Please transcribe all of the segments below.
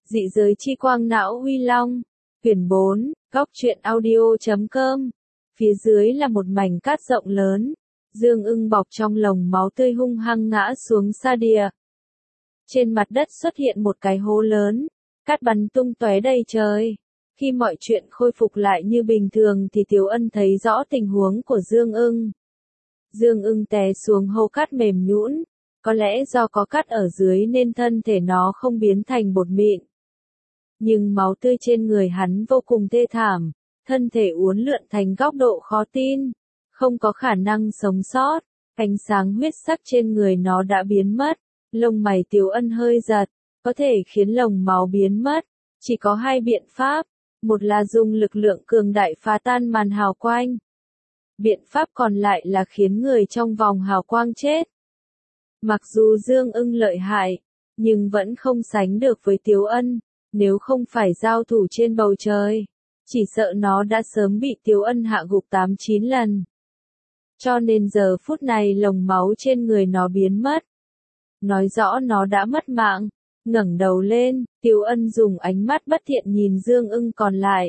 Dị giới chi quang não Huy Long. Quyển 4, Góc truyện audio.com. Phía dưới là một mảnh cát rộng lớn. Dương Ưng bọc trong lồng máu tươi hung hăng ngã xuống sa địa. Trên mặt đất xuất hiện một cái hố lớn. Cát bắn tung tóe đầy trời. Khi mọi chuyện khôi phục lại như bình thường thì Tiếu Ân thấy rõ tình huống của Dương Ưng. Dương Ưng té xuống hố cát mềm nhũn. Có lẽ do có cát ở dưới nên thân thể nó không biến thành bột mịn. Nhưng máu tươi trên người hắn vô cùng thê thảm, thân thể uốn lượn thành góc độ khó tin, không có khả năng sống sót, ánh sáng huyết sắc trên người nó đã biến mất, lông mày Tiếu Ân hơi giật, có thể khiến lồng máu biến mất, chỉ có hai biện pháp, một là dùng lực lượng cường đại phá tan màn hào quang. Biện pháp còn lại là khiến người trong vòng hào quang chết. Mặc dù Dương Ưng lợi hại, nhưng vẫn không sánh được với Tiếu Ân. Nếu không phải giao thủ trên bầu trời, chỉ sợ nó đã sớm bị Tiếu Ân hạ gục 8-9 lần. Cho nên giờ phút này lồng máu trên người nó biến mất. Nói rõ nó đã mất mạng. Ngẩng đầu lên, Tiếu Ân dùng ánh mắt bất thiện nhìn Dương Ưng còn lại.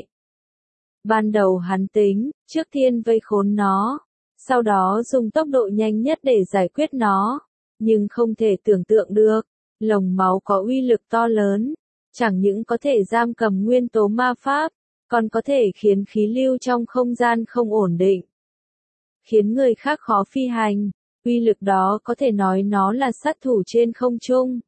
Ban đầu hắn tính, trước tiên vây khốn nó, sau đó dùng tốc độ nhanh nhất để giải quyết nó. Nhưng không thể tưởng tượng được, lồng máu có uy lực to lớn. Chẳng những có thể giam cầm nguyên tố ma pháp, còn có thể khiến khí lưu trong không gian không ổn định, khiến người khác khó phi hành. Uy lực đó có thể nói nó là sát thủ trên không trung.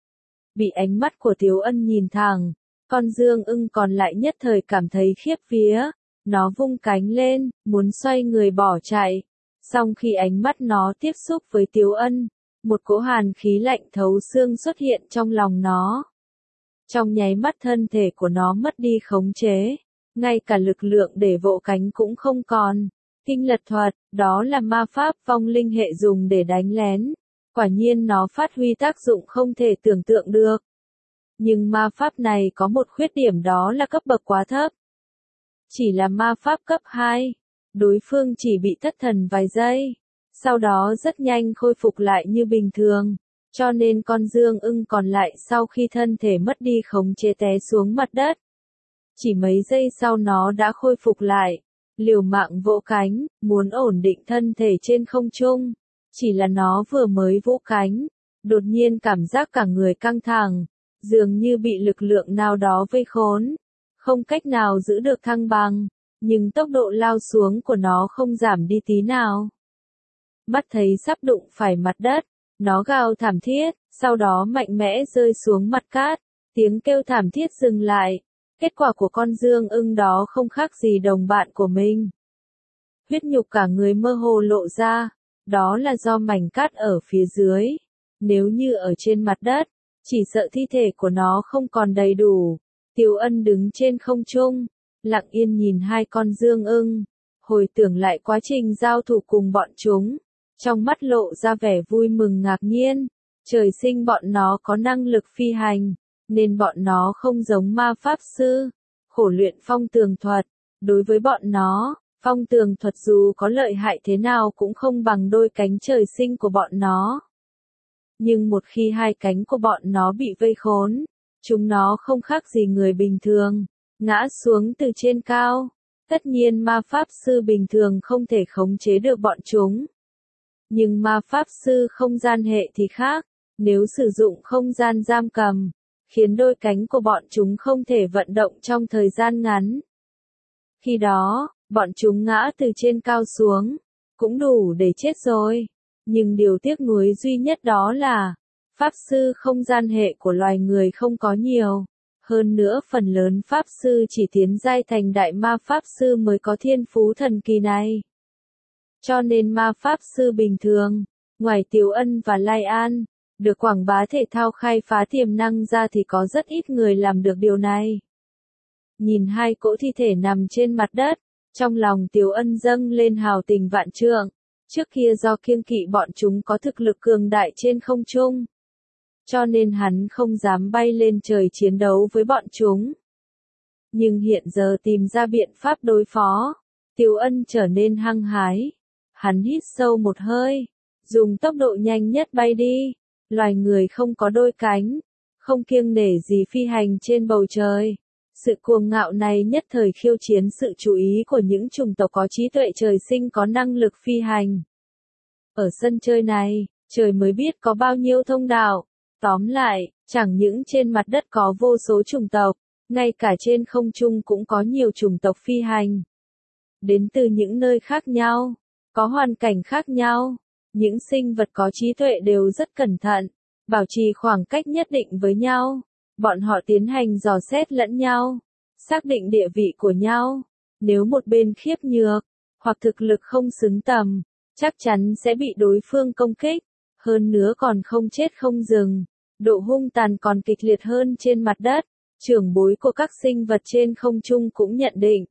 Bị ánh mắt của Tiếu Ân nhìn thẳng, con Dương Ưng còn lại nhất thời cảm thấy khiếp vía. Nó vung cánh lên, muốn xoay người bỏ chạy. Song khi ánh mắt nó tiếp xúc với Tiếu Ân, một cỗ hàn khí lạnh thấu xương xuất hiện trong lòng nó. Trong nháy mắt thân thể của nó mất đi khống chế, ngay cả lực lượng để vỗ cánh cũng không còn. Kinh lật thuật, đó là ma pháp vong linh hệ dùng để đánh lén. Quả nhiên nó phát huy tác dụng không thể tưởng tượng được. Nhưng ma pháp này có một khuyết điểm, đó là cấp bậc quá thấp. Chỉ là ma pháp cấp 2, đối phương chỉ bị thất thần vài giây, sau đó rất nhanh khôi phục lại như bình thường. Cho nên con Dương Ưng còn lại sau khi thân thể mất đi khống chế té xuống mặt đất. Chỉ mấy giây sau nó đã khôi phục lại, liều mạng vỗ cánh, muốn ổn định thân thể trên không trung. Chỉ là nó vừa mới vỗ cánh, đột nhiên cảm giác cả người căng thẳng, dường như bị lực lượng nào đó vây khốn, không cách nào giữ được thăng bằng, nhưng tốc độ lao xuống của nó không giảm đi tí nào. Mắt thấy sắp đụng phải mặt đất, nó gào thảm thiết, sau đó mạnh mẽ rơi xuống mặt cát, tiếng kêu thảm thiết dừng lại. Kết quả của con Dương Ưng đó không khác gì đồng bạn của mình. Huyết nhục cả người mơ hồ lộ ra, đó là do mảnh cát ở phía dưới. Nếu như ở trên mặt đất, chỉ sợ thi thể của nó không còn đầy đủ. Tiếu Ân đứng trên không trung, lặng yên nhìn hai con Dương Ưng, hồi tưởng lại quá trình giao thủ cùng bọn chúng. Trong mắt lộ ra vẻ vui mừng ngạc nhiên, trời sinh bọn nó có năng lực phi hành, nên bọn nó không giống ma pháp sư, khổ luyện phong tường thuật. Đối với bọn nó, phong tường thuật dù có lợi hại thế nào cũng không bằng đôi cánh trời sinh của bọn nó. Nhưng một khi hai cánh của bọn nó bị vây khốn, chúng nó không khác gì người bình thường, ngã xuống từ trên cao. Tất nhiên ma pháp sư bình thường không thể khống chế được bọn chúng. Nhưng ma pháp sư không gian hệ thì khác, nếu sử dụng không gian giam cầm, khiến đôi cánh của bọn chúng không thể vận động trong thời gian ngắn. Khi đó, bọn chúng ngã từ trên cao xuống, cũng đủ để chết rồi. Nhưng điều tiếc nuối duy nhất đó là, pháp sư không gian hệ của loài người không có nhiều. Hơn nữa phần lớn pháp sư chỉ tiến giai thành đại ma pháp sư mới có thiên phú thần kỳ này. Cho nên ma pháp sư bình thường, ngoài Tiếu Ân và Lai An, được quảng bá thể thao khai phá tiềm năng ra thì có rất ít người làm được điều này. Nhìn hai cỗ thi thể nằm trên mặt đất, trong lòng Tiếu Ân dâng lên hào tình vạn trượng. Trước kia do kiêng kỵ bọn chúng có thực lực cường đại trên không trung, cho nên hắn không dám bay lên trời chiến đấu với bọn chúng. Nhưng hiện giờ tìm ra biện pháp đối phó, Tiếu Ân trở nên hăng hái. Hắn hít sâu một hơi, dùng tốc độ nhanh nhất bay đi. Loài người không có đôi cánh, không kiêng nể gì phi hành trên bầu trời. Sự cuồng ngạo này nhất thời khiêu chiến sự chú ý của những chủng tộc có trí tuệ trời sinh có năng lực phi hành. Ở sân chơi này, trời mới biết có bao nhiêu thông đạo. Tóm lại, chẳng những trên mặt đất có vô số chủng tộc, ngay cả trên không trung cũng có nhiều chủng tộc phi hành. Đến từ những nơi khác nhau, có hoàn cảnh khác nhau, những sinh vật có trí tuệ đều rất cẩn thận, bảo trì khoảng cách nhất định với nhau. Bọn họ tiến hành dò xét lẫn nhau, xác định địa vị của nhau. Nếu một bên khiếp nhược, hoặc thực lực không xứng tầm, chắc chắn sẽ bị đối phương công kích. Hơn nữa còn không chết không dừng, độ hung tàn còn kịch liệt hơn trên mặt đất. Trưởng bối của các sinh vật trên không trung cũng nhận định.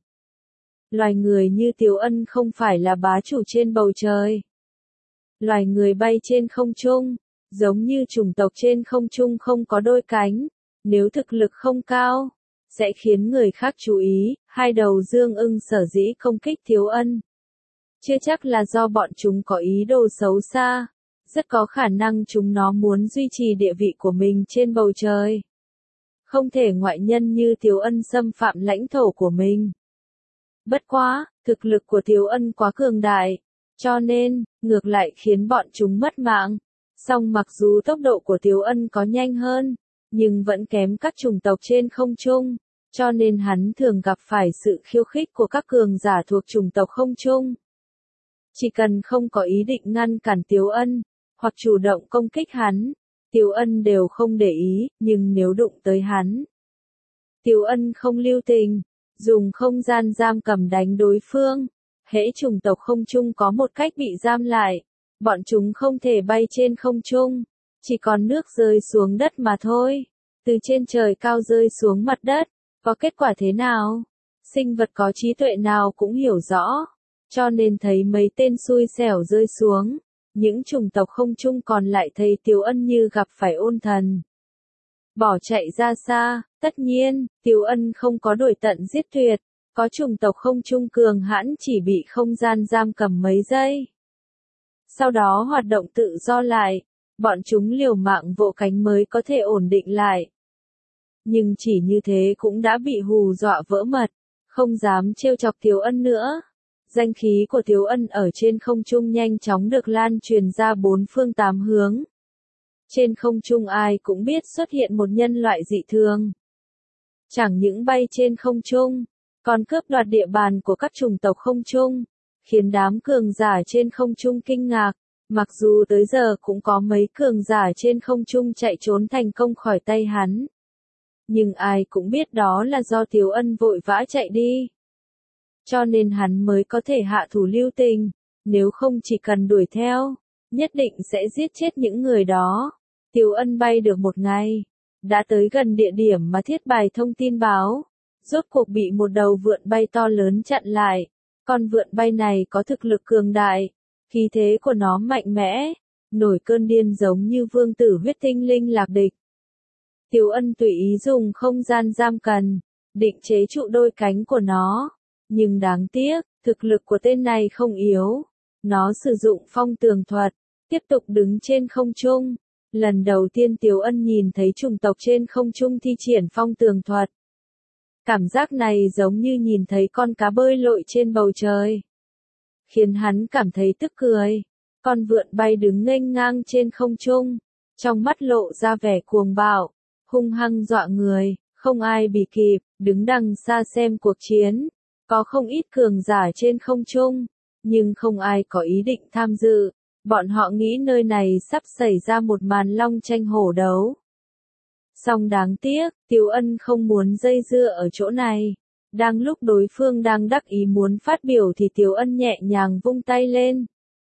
Loài người như Tiếu Ân không phải là bá chủ trên bầu trời. Loài người bay trên không trung, giống như chủng tộc trên không trung không có đôi cánh. Nếu thực lực không cao, sẽ khiến người khác chú ý. Hai đầu dương ưng sở dĩ công kích Tiếu Ân, chưa chắc là do bọn chúng có ý đồ xấu xa. Rất có khả năng chúng nó muốn duy trì địa vị của mình trên bầu trời. Không thể ngoại nhân như Tiếu Ân xâm phạm lãnh thổ của mình. Bất quá, thực lực của Tiếu Ân quá cường đại, cho nên, ngược lại khiến bọn chúng mất mạng. Song mặc dù tốc độ của Tiếu Ân có nhanh hơn, nhưng vẫn kém các chủng tộc trên không trung, cho nên hắn thường gặp phải sự khiêu khích của các cường giả thuộc chủng tộc không trung. Chỉ cần không có ý định ngăn cản Tiếu Ân, hoặc chủ động công kích hắn, Tiếu Ân đều không để ý, nhưng nếu đụng tới hắn, Tiếu Ân không lưu tình, dùng không gian giam cầm đánh đối phương. Hễ chủng tộc không trung có một cách bị giam lại, bọn chúng không thể bay trên không trung, chỉ còn nước rơi xuống đất mà thôi. Từ trên trời cao rơi xuống mặt đất, có kết quả thế nào? Sinh vật có trí tuệ nào cũng hiểu rõ, cho nên thấy mấy tên xui xẻo rơi xuống. Những chủng tộc không trung còn lại thấy Tiếu Ân như gặp phải ôn thần, bỏ chạy ra xa. Tất nhiên, Tiếu Ân không có đuổi tận giết tuyệt, có chủng tộc không trung cường hãn chỉ bị không gian giam cầm mấy giây. Sau đó hoạt động tự do lại, bọn chúng liều mạng vỗ cánh mới có thể ổn định lại. Nhưng chỉ như thế cũng đã bị hù dọa vỡ mật, không dám trêu chọc Tiếu Ân nữa. Danh khí của Tiếu Ân ở trên không trung nhanh chóng được lan truyền ra bốn phương tám hướng. Trên không trung ai cũng biết xuất hiện một nhân loại dị thường. Chẳng những bay trên không trung, còn cướp đoạt địa bàn của các chủng tộc không trung, khiến đám cường giả trên không trung kinh ngạc. Mặc dù tới giờ cũng có mấy cường giả trên không trung chạy trốn thành công khỏi tay hắn, nhưng ai cũng biết đó là do Tiếu Ân vội vã chạy đi. Cho nên hắn mới có thể hạ thủ lưu tình, nếu không chỉ cần đuổi theo, nhất định sẽ giết chết những người đó. Tiếu Ân bay được một ngày, đã tới gần địa điểm mà thiết bài thông tin báo, rốt cuộc bị một đầu vượn bay to lớn chặn lại. Con vượn bay này có thực lực cường đại, khí thế của nó mạnh mẽ, nổi cơn điên giống như vương tử huyết tinh linh lạc địch. Tiếu Ân tùy ý dùng không gian giam cầm, định chế trụ đôi cánh của nó. Nhưng đáng tiếc, thực lực của tên này không yếu. Nó sử dụng phong tường thuật, tiếp tục đứng trên không trung. Lần đầu tiên Tiếu Ân nhìn thấy chủng tộc trên không trung thi triển phong tường thuật. Cảm giác này giống như nhìn thấy con cá bơi lội trên bầu trời, khiến hắn cảm thấy tức cười. Con vượn bay đứng nghênh ngang trên không trung, trong mắt lộ ra vẻ cuồng bạo, hung hăng dọa người, không ai bị kịp, đứng đằng xa xem cuộc chiến. Có không ít cường giả trên không trung, nhưng không ai có ý định tham dự. Bọn họ nghĩ nơi này sắp xảy ra một màn long tranh hổ đấu. Song đáng tiếc, Tiếu Ân không muốn dây dưa ở chỗ này. Đang lúc đối phương đang đắc ý muốn phát biểu thì Tiếu Ân nhẹ nhàng vung tay lên.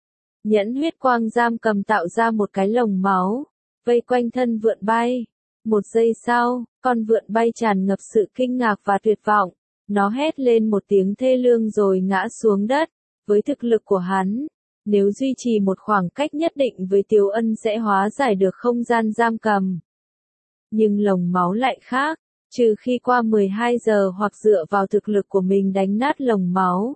Nhẫn huyết quang giam cầm tạo ra một cái lồng máu, vây quanh thân vượn bay. Một giây sau, con vượn bay tràn ngập sự kinh ngạc và tuyệt vọng. Nó hét lên một tiếng thê lương rồi ngã xuống đất. Với thực lực của hắn, nếu duy trì một khoảng cách nhất định với Tiếu Ân sẽ hóa giải được không gian giam cầm. Nhưng lồng máu lại khác, trừ khi qua 12 giờ hoặc dựa vào thực lực của mình đánh nát lồng máu.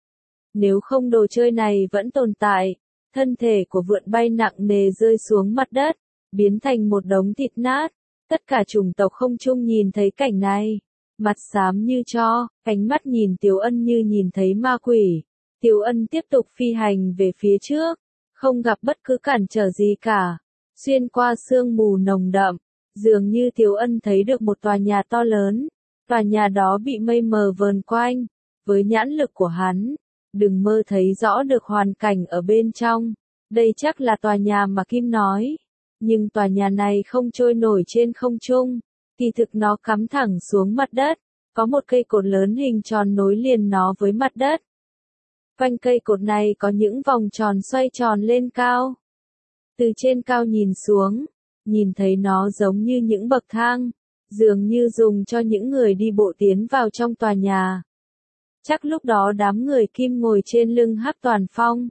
Nếu không đồ chơi này vẫn tồn tại, thân thể của vượn bay nặng nề rơi xuống mặt đất, biến thành một đống thịt nát. Tất cả chủng tộc không trung nhìn thấy cảnh này, mặt xám như tro, ánh mắt nhìn Tiếu Ân như nhìn thấy ma quỷ. Tiếu Ân tiếp tục phi hành về phía trước, không gặp bất cứ cản trở gì cả. Xuyên qua sương mù nồng đậm, dường như Tiếu Ân thấy được một tòa nhà to lớn. Tòa nhà đó bị mây mờ vờn quanh, với nhãn lực của hắn, đừng mơ thấy rõ được hoàn cảnh ở bên trong. Đây chắc là tòa nhà mà Kim nói. Nhưng tòa nhà này không trôi nổi trên không trung, kỳ thực nó cắm thẳng xuống mặt đất, có một cây cột lớn hình tròn nối liền nó với mặt đất. Quanh cây cột này có những vòng tròn xoay tròn lên cao. Từ trên cao nhìn xuống, nhìn thấy nó giống như những bậc thang, dường như dùng cho những người đi bộ tiến vào trong tòa nhà. Chắc lúc đó đám người Kim ngồi trên lưng Hắc Toàn Phong.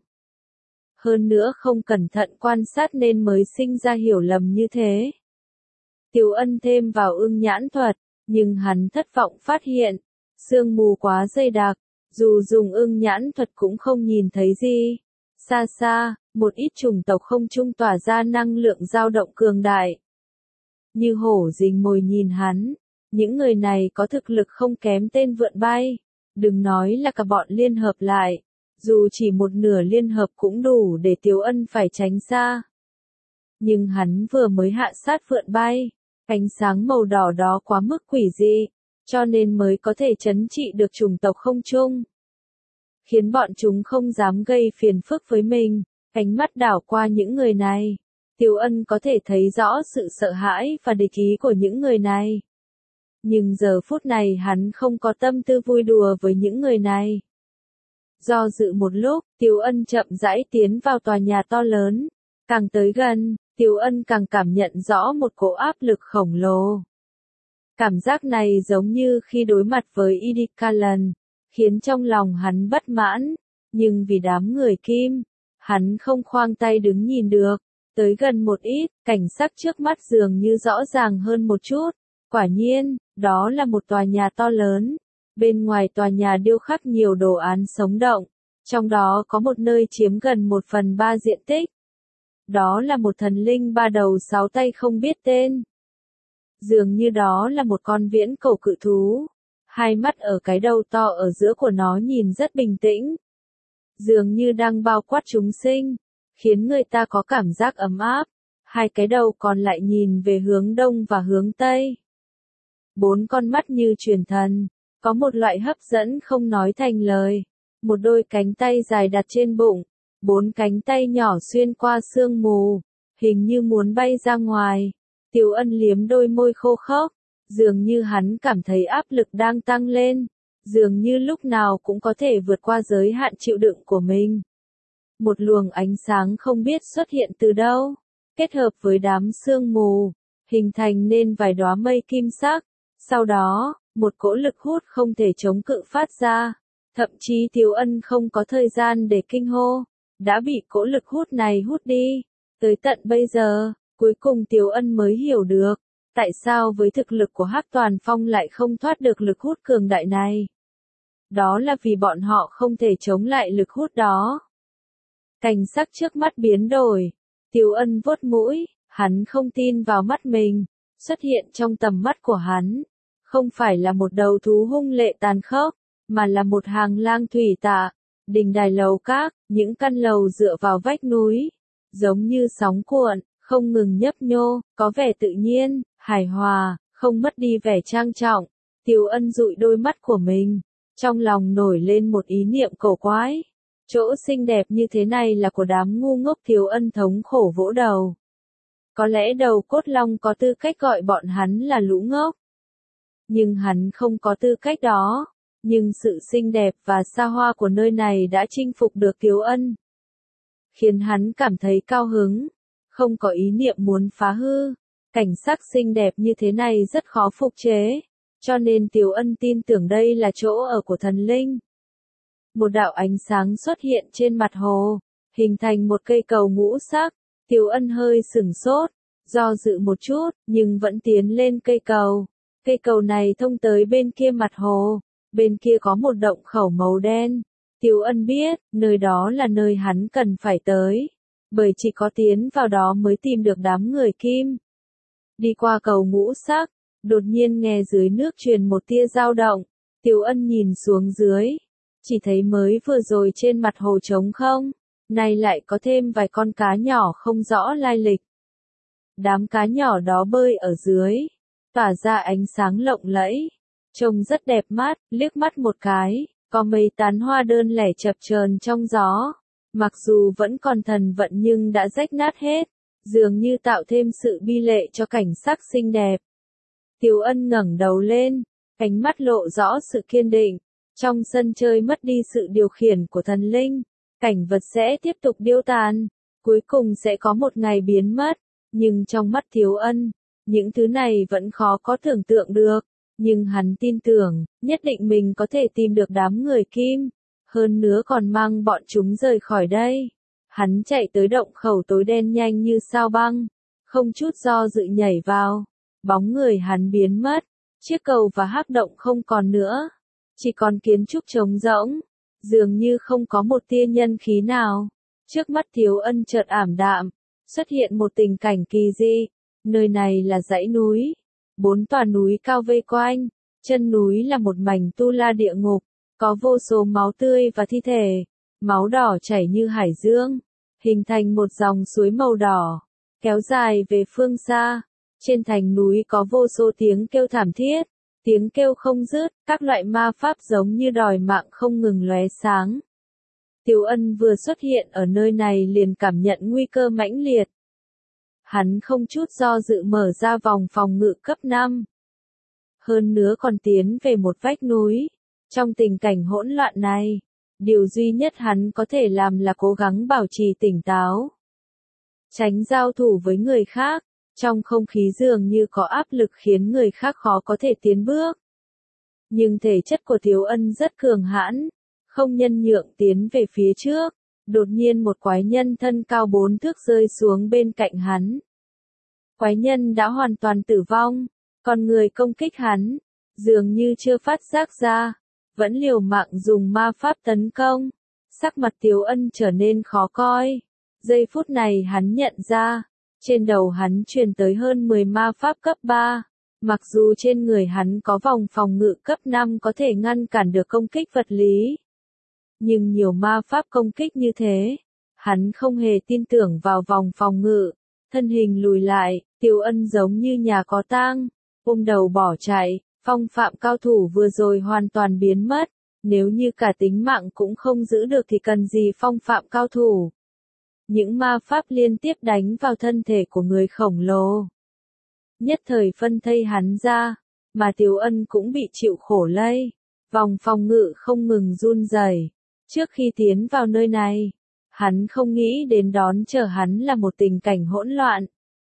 Hơn nữa không cẩn thận quan sát nên mới sinh ra hiểu lầm như thế. Tiếu Ân thêm vào ưng nhãn thuật, nhưng hắn thất vọng phát hiện, sương mù quá dày đặc, dù dùng ưng nhãn thuật cũng không nhìn thấy gì. Xa xa, một ít chủng tộc không trung tỏa ra năng lượng dao động cường đại. Như hổ rình mồi nhìn hắn, những người này có thực lực không kém tên vượn bay, đừng nói là cả bọn liên hợp lại. Dù chỉ một nửa liên hợp cũng đủ để Tiếu Ân phải tránh xa. Nhưng hắn vừa mới hạ sát vượn bay, ánh sáng màu đỏ đó quá mức quỷ dị, cho nên mới có thể trấn trị được chủng tộc không trung. Khiến bọn chúng không dám gây phiền phức với mình, ánh mắt đảo qua những người này. Tiếu Ân có thể thấy rõ sự sợ hãi và địch ý của những người này. Nhưng giờ phút này hắn không có tâm tư vui đùa với những người này. Do dự một lúc, Tiếu Ân chậm rãi tiến vào tòa nhà to lớn. Càng tới gần, Tiếu Ân càng cảm nhận rõ một cỗ áp lực khổng lồ. Cảm giác này giống như khi đối mặt với Idikalan, khiến trong lòng hắn bất mãn. Nhưng vì đám người Kim, hắn không khoanh tay đứng nhìn được. Tới gần một ít, cảnh sắc trước mắt dường như rõ ràng hơn một chút. Quả nhiên, đó là một tòa nhà to lớn. Bên ngoài tòa nhà điêu khắc nhiều đồ án sống động, trong đó có một nơi chiếm gần 1/3 diện tích. Đó là một thần linh 3 đầu 6 tay không biết tên. Dường như đó là một con viễn cổ cự thú. Hai mắt ở cái đầu to ở giữa của nó nhìn rất bình tĩnh. Dường như đang bao quát chúng sinh, khiến người ta có cảm giác ấm áp. Hai cái đầu còn lại nhìn về hướng đông và hướng tây. 4 con mắt như truyền thần. Có một loại hấp dẫn không nói thành lời. Một đôi cánh tay dài đặt trên bụng. 4 cánh tay nhỏ xuyên qua sương mù. Hình như muốn bay ra ngoài. Tiếu Ân liếm đôi môi khô khốc. Dường như hắn cảm thấy áp lực đang tăng lên. Dường như lúc nào cũng có thể vượt qua giới hạn chịu đựng của mình. Một luồng ánh sáng không biết xuất hiện từ đâu. Kết hợp với đám sương mù. Hình thành nên vài đóa mây kim sắc. Sau đó, một cỗ lực hút không thể chống cự phát ra. Thậm chí Tiếu Ân không có thời gian để kinh hô. Đã bị cỗ lực hút này hút đi. Tới tận bây giờ, cuối cùng Tiếu Ân mới hiểu được. Tại sao với thực lực của Hắc Toàn Phong lại không thoát được lực hút cường đại này? Đó là vì bọn họ không thể chống lại lực hút đó. Cảnh sắc trước mắt biến đổi. Tiếu Ân vuốt mũi, hắn không tin vào mắt mình. Xuất hiện trong tầm mắt của hắn. Không phải là một đầu thú hung lệ tàn khốc, mà là một hàng lang thủy tạ, đình đài lầu các, những căn lầu dựa vào vách núi, giống như sóng cuộn, không ngừng nhấp nhô, có vẻ tự nhiên, hài hòa, không mất đi vẻ trang trọng. Tiếu Ân dụi đôi mắt của mình, trong lòng nổi lên một ý niệm cổ quái. Chỗ xinh đẹp như thế này là của đám ngu ngốc. Tiếu Ân thống khổ vỗ đầu. Có lẽ đầu cốt long có tư cách gọi bọn hắn là lũ ngốc. Nhưng hắn không có tư cách đó. Nhưng sự xinh đẹp và xa hoa của nơi này đã chinh phục được Tiếu Ân. Khiến hắn cảm thấy cao hứng. Không có ý niệm muốn phá hư. Cảnh sắc xinh đẹp như thế này rất khó phục chế. Cho nên Tiếu Ân tin tưởng đây là chỗ ở của thần linh. Một đạo ánh sáng xuất hiện trên mặt hồ. Hình thành một cây cầu ngũ sắc. Tiếu Ân hơi sửng sốt. Do dự một chút, nhưng vẫn tiến lên cây cầu. Cây cầu này thông tới bên kia mặt hồ. Bên kia có một động khẩu màu đen. Tiếu Ân biết, nơi đó là nơi hắn cần phải tới. Bởi chỉ có tiến vào đó mới tìm được đám người Kim. Đi qua cầu ngũ sắc, đột nhiên nghe dưới nước truyền một tia dao động. Tiểu Ân nhìn xuống dưới, chỉ thấy mới vừa rồi trên mặt hồ trống không, nay lại có thêm vài con cá nhỏ không rõ lai lịch. Đám cá nhỏ đó bơi ở dưới, tỏa ra ánh sáng lộng lẫy, trông rất đẹp mắt, liếc mắt một cái, có mấy tán hoa đơn lẻ chập chờn trong gió, mặc dù vẫn còn thần vận nhưng đã rách nát hết, dường như tạo thêm sự bi lệ cho cảnh sắc xinh đẹp. Tiểu Ân ngẩng đầu lên, ánh mắt lộ rõ sự kiên định, trong sân chơi mất đi sự điều khiển của thần linh, cảnh vật sẽ tiếp tục điêu tàn, cuối cùng sẽ có một ngày biến mất, nhưng trong mắt Tiểu Ân, những thứ này vẫn khó có tưởng tượng được, nhưng hắn tin tưởng, nhất định mình có thể tìm được đám người Kim, hơn nữa còn mang bọn chúng rời khỏi đây. Hắn chạy tới động khẩu tối đen nhanh như sao băng, không chút do dự nhảy vào, bóng người hắn biến mất, chiếc cầu và hắc động không còn nữa, chỉ còn kiến trúc trống rỗng, dường như không có một tia nhân khí nào. Trước mắt Tiểu Ân chợt ảm đạm, xuất hiện một tình cảnh kỳ dị, nơi này là dãy núi, 4 tòa núi cao vây quanh, chân núi là một mảnh tu la địa ngục, có vô số máu tươi và thi thể, máu đỏ chảy như hải dương, hình thành một dòng suối màu đỏ, kéo dài về phương xa. Trên thành núi có vô số tiếng kêu thảm thiết, tiếng kêu không dứt, các loại ma pháp giống như đòi mạng không ngừng lóe sáng. Tiểu Ân vừa xuất hiện ở nơi này liền cảm nhận nguy cơ mãnh liệt. Hắn không chút do dự mở ra vòng phòng ngự cấp 5. Hơn nữa còn tiến về một vách núi. Trong tình cảnh hỗn loạn này, điều duy nhất hắn có thể làm là cố gắng bảo trì tỉnh táo. Tránh giao thủ với người khác, trong không khí dường như có áp lực khiến người khác khó có thể tiến bước. Nhưng thể chất của Tiểu Ân rất cường hãn, không nhân nhượng tiến về phía trước, đột nhiên một quái nhân thân cao 4 thước rơi xuống bên cạnh hắn. Quái nhân đã hoàn toàn tử vong, còn người công kích hắn, dường như chưa phát giác ra, vẫn liều mạng dùng ma pháp tấn công. Sắc mặt Tiểu Ân trở nên khó coi. Giây phút này hắn nhận ra, trên đầu hắn truyền tới hơn 10 ma pháp cấp 3. Mặc dù trên người hắn có vòng phòng ngự cấp 5 có thể ngăn cản được công kích vật lý, nhưng nhiều ma pháp công kích như thế, hắn không hề tin tưởng vào vòng phòng ngự. Thân hình lùi lại, Tiểu Ân giống như nhà có tang, ôm đầu bỏ chạy. Phong phạm cao thủ vừa rồi hoàn toàn biến mất, nếu như cả tính mạng cũng không giữ được thì cần gì phong phạm cao thủ. Những ma pháp liên tiếp đánh vào thân thể của người khổng lồ, nhất thời phân thây hắn ra, mà Tiểu Ân cũng bị chịu khổ lây. Vòng phòng ngự không ngừng run rẩy. Trước khi tiến vào nơi này, hắn không nghĩ đến đón chờ hắn là một tình cảnh hỗn loạn.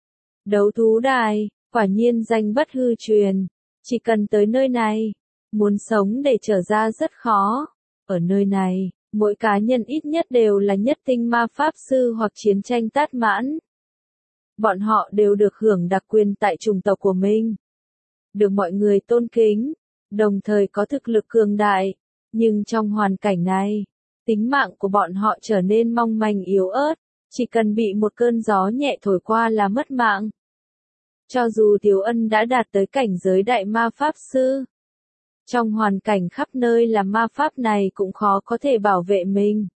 Đấu thú đài, quả nhiên danh bất hư truyền. Chỉ cần tới nơi này, muốn sống để trở ra rất khó. Ở nơi này, mỗi cá nhân ít nhất đều là nhất tinh ma pháp sư hoặc chiến tranh tát mãn. Bọn họ đều được hưởng đặc quyền tại chủng tộc của mình, được mọi người tôn kính, đồng thời có thực lực cường đại. Nhưng trong hoàn cảnh này, tính mạng của bọn họ trở nên mong manh yếu ớt, chỉ cần bị một cơn gió nhẹ thổi qua là mất mạng. Cho dù Tiểu Ân đã đạt tới cảnh giới đại ma pháp sư, trong hoàn cảnh khắp nơi là ma pháp này cũng khó có thể bảo vệ mình.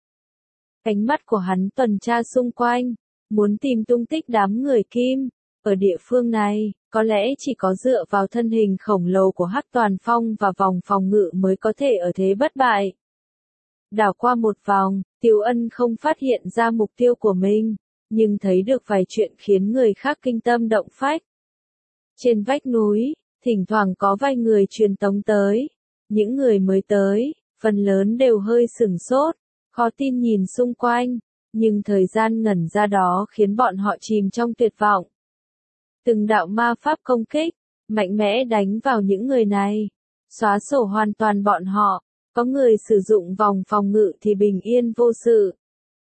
Ánh mắt của hắn tuần tra xung quanh, muốn tìm tung tích đám người Kim. Ở địa phương này, có lẽ chỉ có dựa vào thân hình khổng lồ của Hắc Toàn Phong và vòng phòng ngự mới có thể ở thế bất bại. Đảo qua một vòng, Tiểu Ân không phát hiện ra mục tiêu của mình, nhưng thấy được vài chuyện khiến người khác kinh tâm động phách. Trên vách núi, thỉnh thoảng có vài người truyền tống tới. Những người mới tới, phần lớn đều hơi sửng sốt, khó tin nhìn xung quanh, nhưng thời gian ngẩn ra đó khiến bọn họ chìm trong tuyệt vọng. Từng đạo ma pháp công kích, mạnh mẽ đánh vào những người này, xóa sổ hoàn toàn bọn họ. Có người sử dụng vòng phòng ngự thì bình yên vô sự,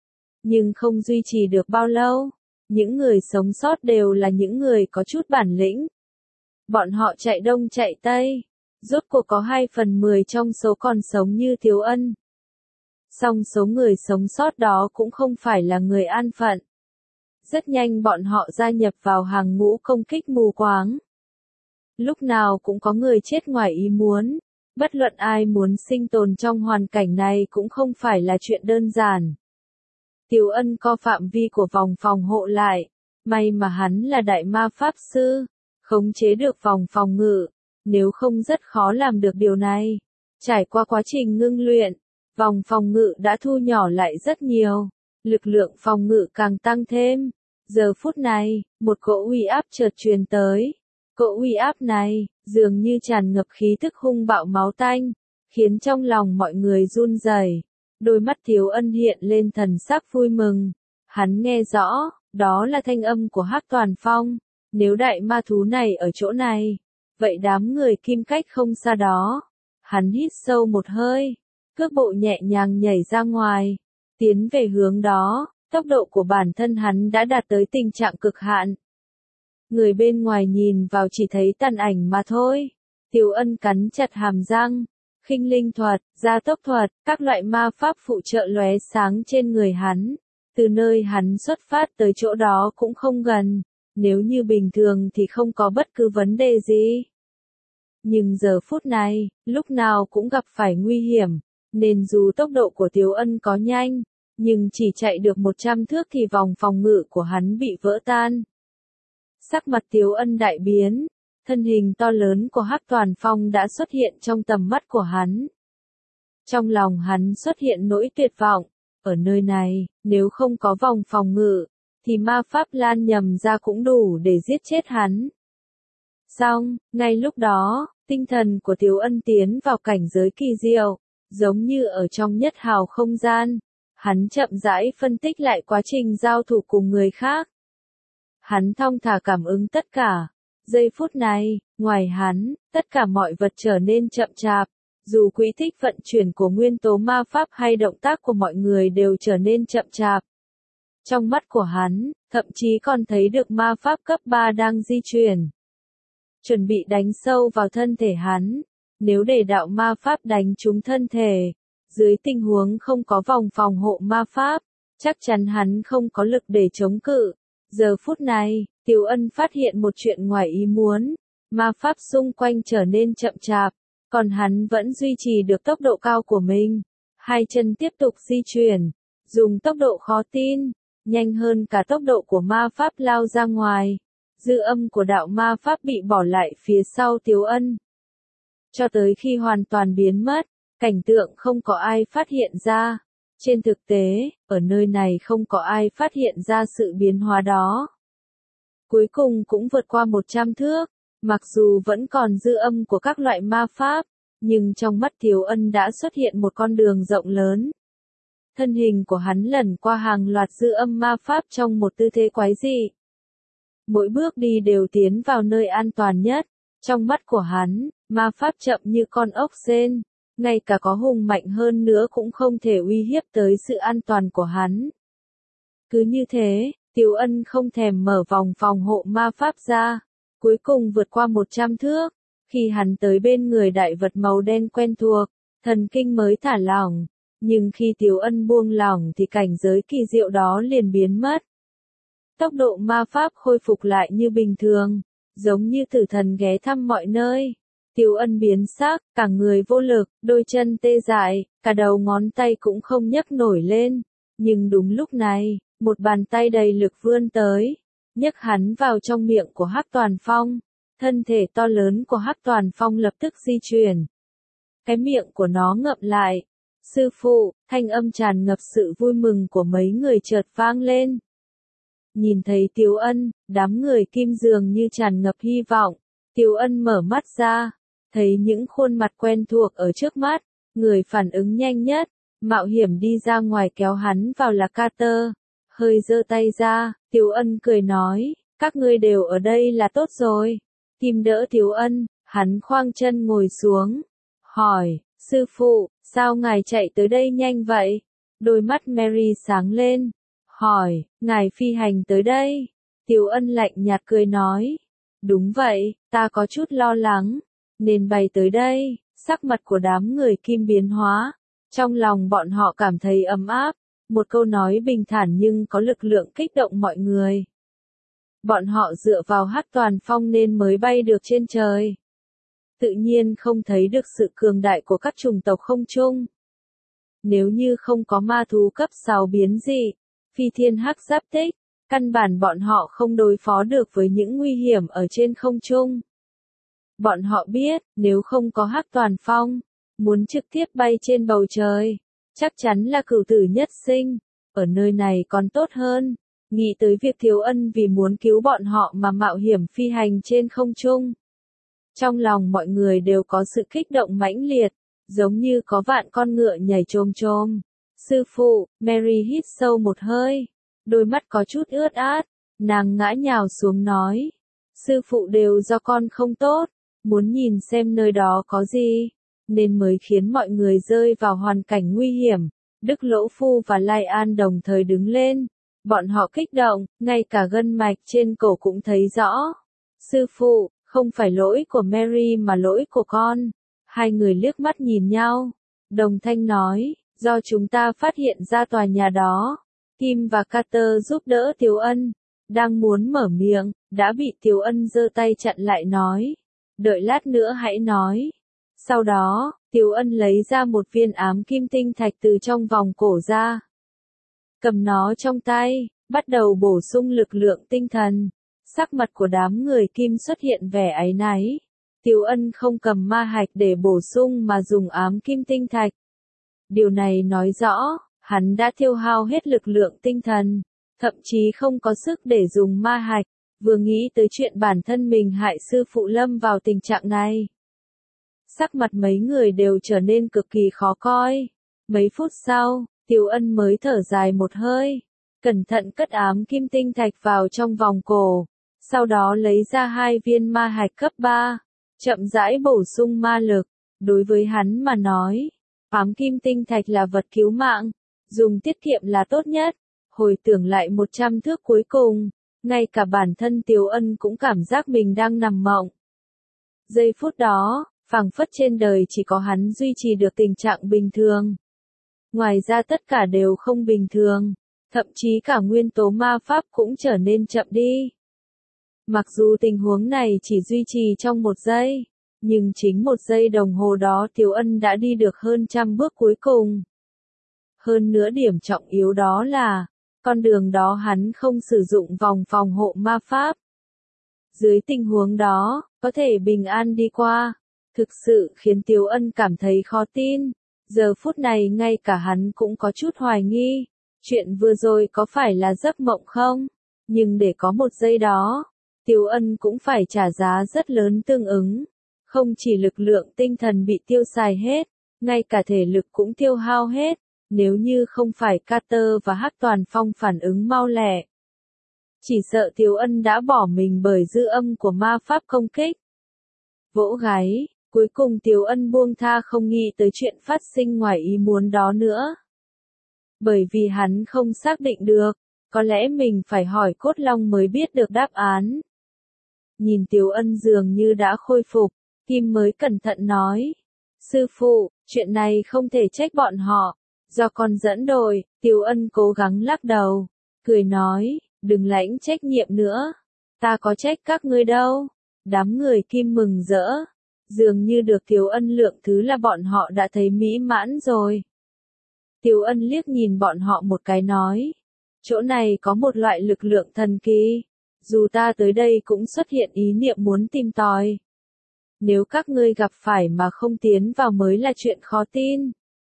nhưng không duy trì được bao lâu. Những người sống sót đều là những người có chút bản lĩnh. Bọn họ chạy đông chạy tây, rốt cuộc có 2/10 trong số còn sống như Tiểu Ân. Song số người sống sót đó cũng không phải là người an phận. Rất nhanh bọn họ gia nhập vào hàng ngũ công kích mù quáng. Lúc nào cũng có người chết ngoài ý muốn. Bất luận ai muốn sinh tồn trong hoàn cảnh này cũng không phải là chuyện đơn giản. Tiếu Ân co phạm vi của vòng phòng hộ lại. May mà hắn là đại ma pháp sư, khống chế được vòng phòng ngự, nếu không rất khó làm được điều này. Trải qua quá trình ngưng luyện, vòng phòng ngự đã thu nhỏ lại rất nhiều, lực lượng phòng ngự càng tăng thêm. Giờ phút này, một cỗ uy áp chợt truyền tới. Cỗ uy áp này, dường như tràn ngập khí tức hung bạo máu tanh, khiến trong lòng mọi người run rẩy. Đôi mắt Tiếu Ân hiện lên thần sắc vui mừng. Hắn nghe rõ, đó là thanh âm của Hắc Toàn Phong. Nếu đại ma thú này ở chỗ này, vậy đám người Kim Cách không xa đó. Hắn hít sâu một hơi, cước bộ nhẹ nhàng nhảy ra ngoài, tiến về hướng đó. Tốc độ của bản thân hắn đã đạt tới tình trạng cực hạn. Người bên ngoài nhìn vào chỉ thấy tàn ảnh mà thôi. Tiếu Ân cắn chặt hàm răng. Khinh linh thuật, gia tốc thuật, các loại ma pháp phụ trợ lóe sáng trên người hắn. Từ nơi hắn xuất phát tới chỗ đó cũng không gần. Nếu như bình thường thì không có bất cứ vấn đề gì. Nhưng giờ phút này, lúc nào cũng gặp phải nguy hiểm. Nên dù tốc độ của Tiếu Ân có nhanh, nhưng chỉ chạy được 100 thước thì vòng phòng ngự của hắn bị vỡ tan. Sắc mặt Tiếu Ân đại biến, thân hình to lớn của Hắc Toàn Phong đã xuất hiện trong tầm mắt của hắn. Trong lòng hắn xuất hiện nỗi tuyệt vọng, ở nơi này, nếu không có vòng phòng ngự, thì ma pháp lan nhầm ra cũng đủ để giết chết hắn. Xong, ngay lúc đó, tinh thần của Tiếu Ân tiến vào cảnh giới kỳ diệu, giống như ở trong nhất hào không gian. Hắn chậm rãi phân tích lại quá trình giao thủ cùng người khác. Hắn thong thả cảm ứng tất cả. Giây phút này, ngoài hắn, tất cả mọi vật trở nên chậm chạp. Dù quỹ tích vận chuyển của nguyên tố ma pháp hay động tác của mọi người đều trở nên chậm chạp. Trong mắt của hắn, thậm chí còn thấy được ma pháp cấp 3 đang di chuyển. Chuẩn bị đánh sâu vào thân thể hắn. Nếu để đạo ma pháp đánh trúng thân thể, dưới tình huống không có vòng phòng hộ ma pháp, chắc chắn hắn không có lực để chống cự. Giờ phút này, Tiếu Ân phát hiện một chuyện ngoài ý muốn. Ma pháp xung quanh trở nên chậm chạp, còn hắn vẫn duy trì được tốc độ cao của mình. Hai chân tiếp tục di chuyển, dùng tốc độ khó tin, nhanh hơn cả tốc độ của ma pháp lao ra ngoài. Dư âm của đạo ma pháp bị bỏ lại phía sau Tiếu Ân. Cho tới khi hoàn toàn biến mất, cảnh tượng không có ai phát hiện ra. Trên thực tế, ở nơi này không có ai phát hiện ra sự biến hóa đó. Cuối cùng cũng vượt qua 100 thước, mặc dù vẫn còn dư âm của các loại ma pháp, nhưng trong mắt Tiếu Ân đã xuất hiện một con đường rộng lớn. Thân hình của hắn lẩn qua hàng loạt dư âm ma pháp trong một tư thế quái dị. Mỗi bước đi đều tiến vào nơi an toàn nhất. Trong mắt của hắn, ma pháp chậm như con ốc sên. Ngay cả có hùng mạnh hơn nữa cũng không thể uy hiếp tới sự an toàn của hắn. Cứ như thế, Tiếu Ân không thèm mở vòng phòng hộ ma pháp ra. Cuối cùng vượt qua 100 thước. Khi hắn tới bên người đại vật màu đen quen thuộc, thần kinh mới thả lỏng. Nhưng khi Tiếu Ân buông lỏng thì cảnh giới kỳ diệu đó liền biến mất. Tốc độ ma pháp khôi phục lại như bình thường, giống như tử thần ghé thăm mọi nơi. Tiếu Ân biến sắc, cả người vô lực, đôi chân tê dại, cả đầu ngón tay cũng không nhấc nổi lên. Nhưng đúng lúc này, một bàn tay đầy lực vươn tới, nhấc hắn vào trong miệng của Hắc Toàn Phong. Thân thể to lớn của Hắc Toàn Phong lập tức di chuyển. Cái miệng của nó ngậm lại. Sư phụ, thanh âm tràn ngập sự vui mừng của mấy người chợt vang lên. Nhìn thấy Tiếu Ân, đám người Kim dường như tràn ngập hy vọng. Tiếu Ân mở mắt ra, thấy những khuôn mặt quen thuộc ở trước mắt. Người phản ứng nhanh nhất, mạo hiểm đi ra ngoài kéo hắn vào là Carter. Hơi giơ tay ra, Tiếu Ân cười nói, các ngươi đều ở đây là tốt rồi. Kim đỡ Tiếu Ân, hắn khoang chân ngồi xuống. Hỏi, sư phụ, sao ngài chạy tới đây nhanh vậy? Đôi mắt Mary sáng lên. Hỏi, ngài phi hành tới đây? Tiếu Ân lạnh nhạt cười nói. Đúng vậy, ta có chút lo lắng, nên bay tới đây. Sắc mặt của đám người Kim biến hóa. Trong lòng bọn họ cảm thấy ấm áp. Một câu nói bình thản nhưng có lực lượng kích động mọi người. Bọn họ dựa vào Hắc Toàn Phong nên mới bay được trên trời. Tự nhiên không thấy được sự cường đại của các chủng tộc không trung. Nếu như không có ma thú cấp 6 biến dị, phi thiên hắc giáp tích, căn bản bọn họ không đối phó được với những nguy hiểm ở trên không trung. Bọn họ biết, nếu không có Hắc Toàn Phong, muốn trực tiếp bay trên bầu trời, chắc chắn là cửu tử nhất sinh, ở nơi này còn tốt hơn. Nghĩ tới việc Thiếu Ân vì muốn cứu bọn họ mà mạo hiểm phi hành trên không trung. Trong lòng mọi người đều có sự kích động mãnh liệt, giống như có vạn con ngựa nhảy chôm chôm. Sư phụ, Mary hít sâu một hơi, đôi mắt có chút ướt át, nàng ngã nhào xuống nói. Sư phụ đều do con không tốt, muốn nhìn xem nơi đó có gì, nên mới khiến mọi người rơi vào hoàn cảnh nguy hiểm. Đức Lỗ Phu và Lai An đồng thời đứng lên. Bọn họ kích động, ngay cả gân mạch trên cổ cũng thấy rõ. Sư phụ, không phải lỗi của Mary mà lỗi của con. Hai người liếc mắt nhìn nhau. Đồng thanh nói, do chúng ta phát hiện ra tòa nhà đó. Kim và Carter giúp đỡ Tiếu Ân. Đang muốn mở miệng, đã bị Tiếu Ân giơ tay chặn lại nói. Đợi lát nữa hãy nói. Sau đó, Tiếu Ân lấy ra một viên ám kim tinh thạch từ trong vòng cổ ra. Cầm nó trong tay, bắt đầu bổ sung lực lượng tinh thần. Sắc mặt của đám người Kim xuất hiện vẻ áy náy. Tiếu Ân không cầm ma hạch để bổ sung mà dùng ám kim tinh thạch. Điều này nói rõ, hắn đã tiêu hao hết lực lượng tinh thần, thậm chí không có sức để dùng ma hạch. Vừa nghĩ tới chuyện bản thân mình hại sư phụ lâm vào tình trạng này. Sắc mặt mấy người đều trở nên cực kỳ khó coi. Mấy phút sau, Tiếu Ân mới thở dài một hơi, cẩn thận cất ám kim tinh thạch vào trong vòng cổ, sau đó lấy ra 2 viên ma hạch cấp 3, chậm rãi bổ sung ma lực. Đối với hắn mà nói, ám kim tinh thạch là vật cứu mạng, dùng tiết kiệm là tốt nhất. Hồi tưởng lại 100 thước cuối cùng, ngay cả bản thân Tiếu Ân cũng cảm giác mình đang nằm mộng. Giây phút đó, phảng phất trên đời chỉ có hắn duy trì được tình trạng bình thường. Ngoài ra tất cả đều không bình thường, thậm chí cả nguyên tố ma pháp cũng trở nên chậm đi. Mặc dù tình huống này chỉ duy trì trong 1 giây, nhưng chính 1 giây đồng hồ đó Tiếu Ân đã đi được hơn 100 bước cuối cùng. Hơn nữa điểm trọng yếu đó là, con đường đó hắn không sử dụng vòng phòng hộ ma pháp. Dưới tình huống đó, có thể bình an đi qua, thực sự khiến Tiếu Ân cảm thấy khó tin. Giờ phút này ngay cả hắn cũng có chút hoài nghi, chuyện vừa rồi có phải là giấc mộng không? Nhưng để có 1 giây đó, Tiếu Ân cũng phải trả giá rất lớn tương ứng. Không chỉ lực lượng tinh thần bị tiêu xài hết, ngay cả thể lực cũng tiêu hao hết, nếu như không phải Carter và Hắc Toàn Phong phản ứng mau lẹ. Chỉ sợ Tiếu Ân đã bỏ mình bởi dư âm của ma pháp công kích. Vỗ gáy. Cuối cùng Tiếu Ân buông tha không nghĩ tới chuyện phát sinh ngoài ý muốn đó nữa. Bởi vì hắn không xác định được, có lẽ mình phải hỏi Cốt Long mới biết được đáp án. Nhìn Tiếu Ân dường như đã khôi phục, Kim mới cẩn thận nói. Sư phụ, chuyện này không thể trách bọn họ, do con dẫn đội. Tiếu Ân cố gắng lắc đầu, cười nói, đừng lãnh trách nhiệm nữa, ta có trách các ngươi đâu. Đám người Kim mừng rỡ. Dường như được Tiếu Ân lượng thứ là bọn họ đã thấy mỹ mãn rồi. Tiếu Ân liếc nhìn bọn họ một cái nói. Chỗ này có một loại lực lượng thần kỳ. Dù ta tới đây cũng xuất hiện ý niệm muốn tìm tòi. Nếu các ngươi gặp phải mà không tiến vào mới là chuyện khó tin.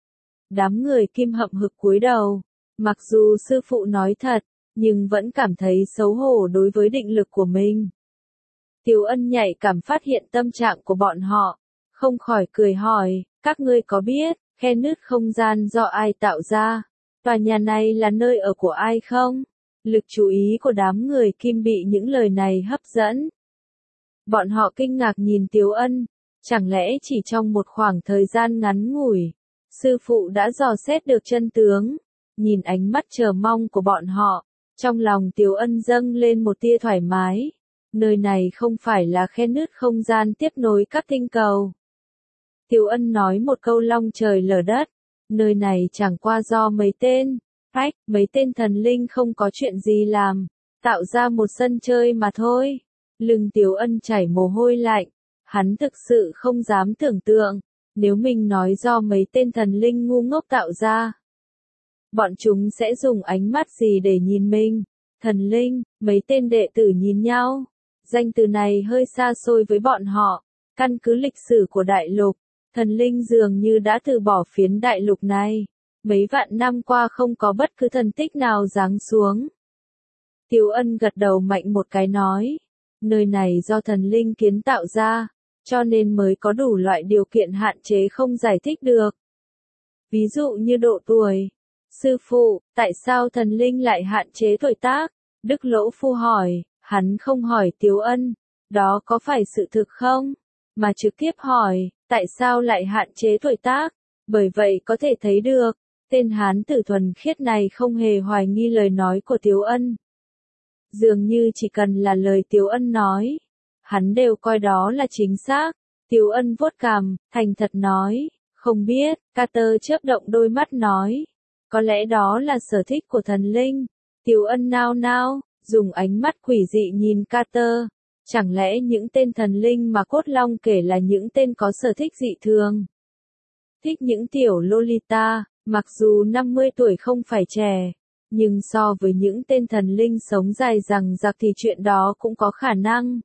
Đám người Kim hậm hực cúi đầu. Mặc dù sư phụ nói thật, nhưng vẫn cảm thấy xấu hổ đối với định lực của mình. Tiếu Ân nhạy cảm phát hiện tâm trạng của bọn họ, không khỏi cười hỏi, các ngươi có biết, khe nứt không gian do ai tạo ra? Tòa nhà này là nơi ở của ai không? Lực chú ý của đám người Kim bị những lời này hấp dẫn. Bọn họ kinh ngạc nhìn Tiếu Ân, chẳng lẽ chỉ trong một khoảng thời gian ngắn ngủi, sư phụ đã dò xét được chân tướng. Nhìn ánh mắt chờ mong của bọn họ, trong lòng Tiếu Ân dâng lên một tia thoải mái. Nơi này không phải là khe nứt không gian tiếp nối các tinh cầu. Tiếu Ân nói một câu long trời lở đất. Nơi này chẳng qua do mấy tên Ách, mấy tên thần linh không có chuyện gì làm, tạo ra một sân chơi mà thôi. Lưng Tiếu Ân chảy mồ hôi lạnh, hắn thực sự không dám tưởng tượng, nếu mình nói do mấy tên thần linh ngu ngốc tạo ra. Bọn chúng sẽ dùng ánh mắt gì để nhìn mình? Thần linh, mấy tên đệ tử nhìn nhau. Danh từ này hơi xa xôi với bọn họ. Căn cứ lịch sử của đại lục, thần linh dường như đã từ bỏ phiến đại lục này. Mấy vạn năm qua không có bất cứ thần tích nào giáng xuống. Tiếu Ân gật đầu mạnh một cái nói. Nơi này do thần linh kiến tạo ra, cho nên mới có đủ loại điều kiện hạn chế không giải thích được. Ví dụ như độ tuổi. Sư phụ, tại sao thần linh lại hạn chế tuổi tác? Đức Lỗ Phu hỏi, hắn không hỏi Tiếu Ân, đó có phải sự thực không? Mà trực tiếp hỏi, tại sao lại hạn chế tuổi tác? Bởi vậy có thể thấy được, tên Hán tử thuần khiết này không hề hoài nghi lời nói của Tiếu Ân. Dường như chỉ cần là lời Tiếu Ân nói, hắn đều coi đó là chính xác. Tiếu Ân vuốt cằm, thành thật nói, không biết. Carter chớp động đôi mắt nói, có lẽ đó là sở thích của thần linh. Tiếu Ân nao nao, dùng ánh mắt quỷ dị nhìn Carter. Chẳng lẽ những tên thần linh mà Cốt Long kể là những tên có sở thích dị thường? Thích những tiểu Lolita, mặc dù 50 tuổi không phải trẻ, nhưng so với những tên thần linh sống dài rằng rạc thì chuyện đó cũng có khả năng.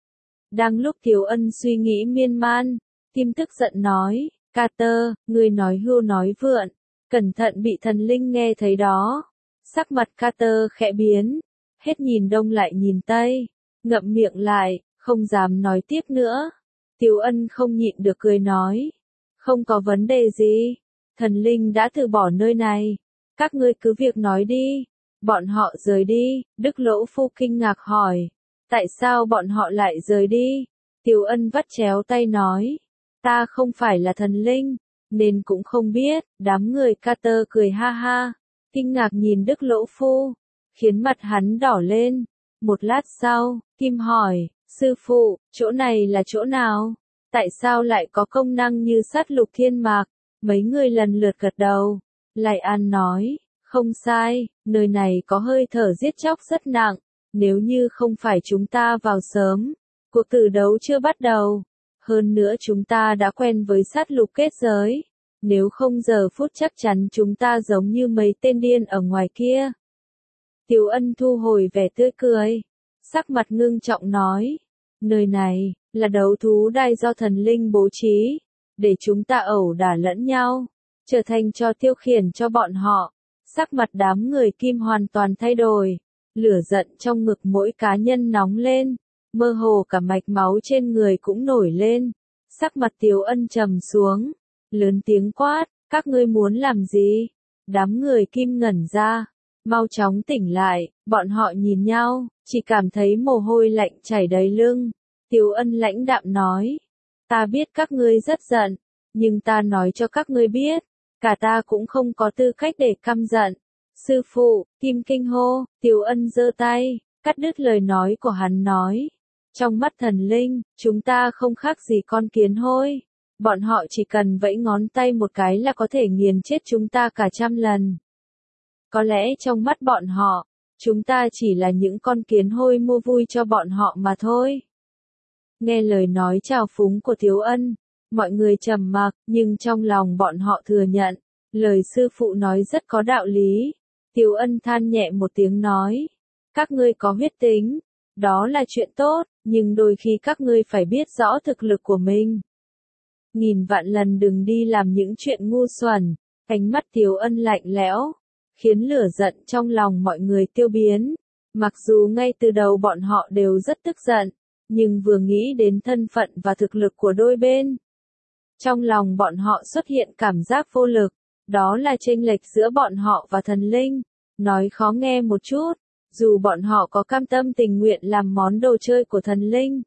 Đang lúc Tiếu Ân suy nghĩ miên man, Tim tức giận nói, Carter, ngươi nói hưu nói vượn, cẩn thận bị thần linh nghe thấy đó. Sắc mặt Carter khẽ biến, hết nhìn đông lại nhìn tây, ngậm miệng lại, không dám nói tiếp nữa. Tiếu Ân không nhịn được cười nói, không có vấn đề gì, thần linh đã từ bỏ nơi này, các ngươi cứ việc nói đi. Bọn họ rời đi. Đức Lỗ Phu kinh ngạc hỏi, tại sao bọn họ lại rời đi? Tiếu Ân vắt chéo tay nói, ta không phải là thần linh, nên cũng không biết. Đám người Carter cười ha ha, kinh ngạc nhìn Đức Lỗ Phu, khiến mặt hắn đỏ lên. Một lát sau, Kim hỏi, sư phụ, chỗ này là chỗ nào? Tại sao lại có công năng như sát lục thiên mạc? Mấy người lần lượt gật đầu. Lại An nói, không sai, nơi này có hơi thở giết chóc rất nặng. Nếu như không phải chúng ta vào sớm, cuộc tử đấu chưa bắt đầu. Hơn nữa chúng ta đã quen với sát lục kết giới. Nếu không giờ phút chắc chắn chúng ta giống như mấy tên điên ở ngoài kia. Tiếu Ân thu hồi vẻ tươi cười, sắc mặt ngưng trọng nói, nơi này là đấu thú đài do thần linh bố trí, để chúng ta ẩu đả lẫn nhau, trở thành trò tiêu khiển cho bọn họ. Sắc mặt đám người Kim hoàn toàn thay đổi, lửa giận trong ngực mỗi cá nhân nóng lên, mơ hồ cả mạch máu trên người cũng nổi lên. Sắc mặt Tiếu Ân trầm xuống, lớn tiếng quát, các ngươi muốn làm gì? Đám người Kim ngẩn ra, mau chóng tỉnh lại, bọn họ nhìn nhau, chỉ cảm thấy mồ hôi lạnh chảy đầy lưng. Tiếu Ân lãnh đạm nói, ta biết các ngươi rất giận, nhưng ta nói cho các ngươi biết, cả ta cũng không có tư cách để căm giận. Sư phụ, Kim kinh hô. Tiếu Ân giơ tay, cắt đứt lời nói của hắn nói, trong mắt thần linh, chúng ta không khác gì con kiến hôi. Bọn họ chỉ cần vẫy ngón tay một cái là có thể nghiền chết chúng ta cả 100 lần. Có lẽ trong mắt bọn họ, chúng ta chỉ là những con kiến hôi mua vui cho bọn họ mà thôi. Nghe lời nói trào phúng của Tiếu Ân, mọi người trầm mặc, nhưng trong lòng bọn họ thừa nhận, lời sư phụ nói rất có đạo lý. Tiếu Ân than nhẹ một tiếng nói, các ngươi có huyết tính, đó là chuyện tốt, nhưng đôi khi các ngươi phải biết rõ thực lực của mình. Nghìn vạn lần đừng đi làm những chuyện ngu xuẩn. Ánh mắt Tiếu Ân lạnh lẽo, khiến lửa giận trong lòng mọi người tiêu biến. Mặc dù ngay từ đầu bọn họ đều rất tức giận, nhưng vừa nghĩ đến thân phận và thực lực của đôi bên, trong lòng bọn họ xuất hiện cảm giác vô lực. Đó là chênh lệch giữa bọn họ và thần linh. Nói khó nghe một chút, dù bọn họ có cam tâm tình nguyện làm món đồ chơi của thần linh,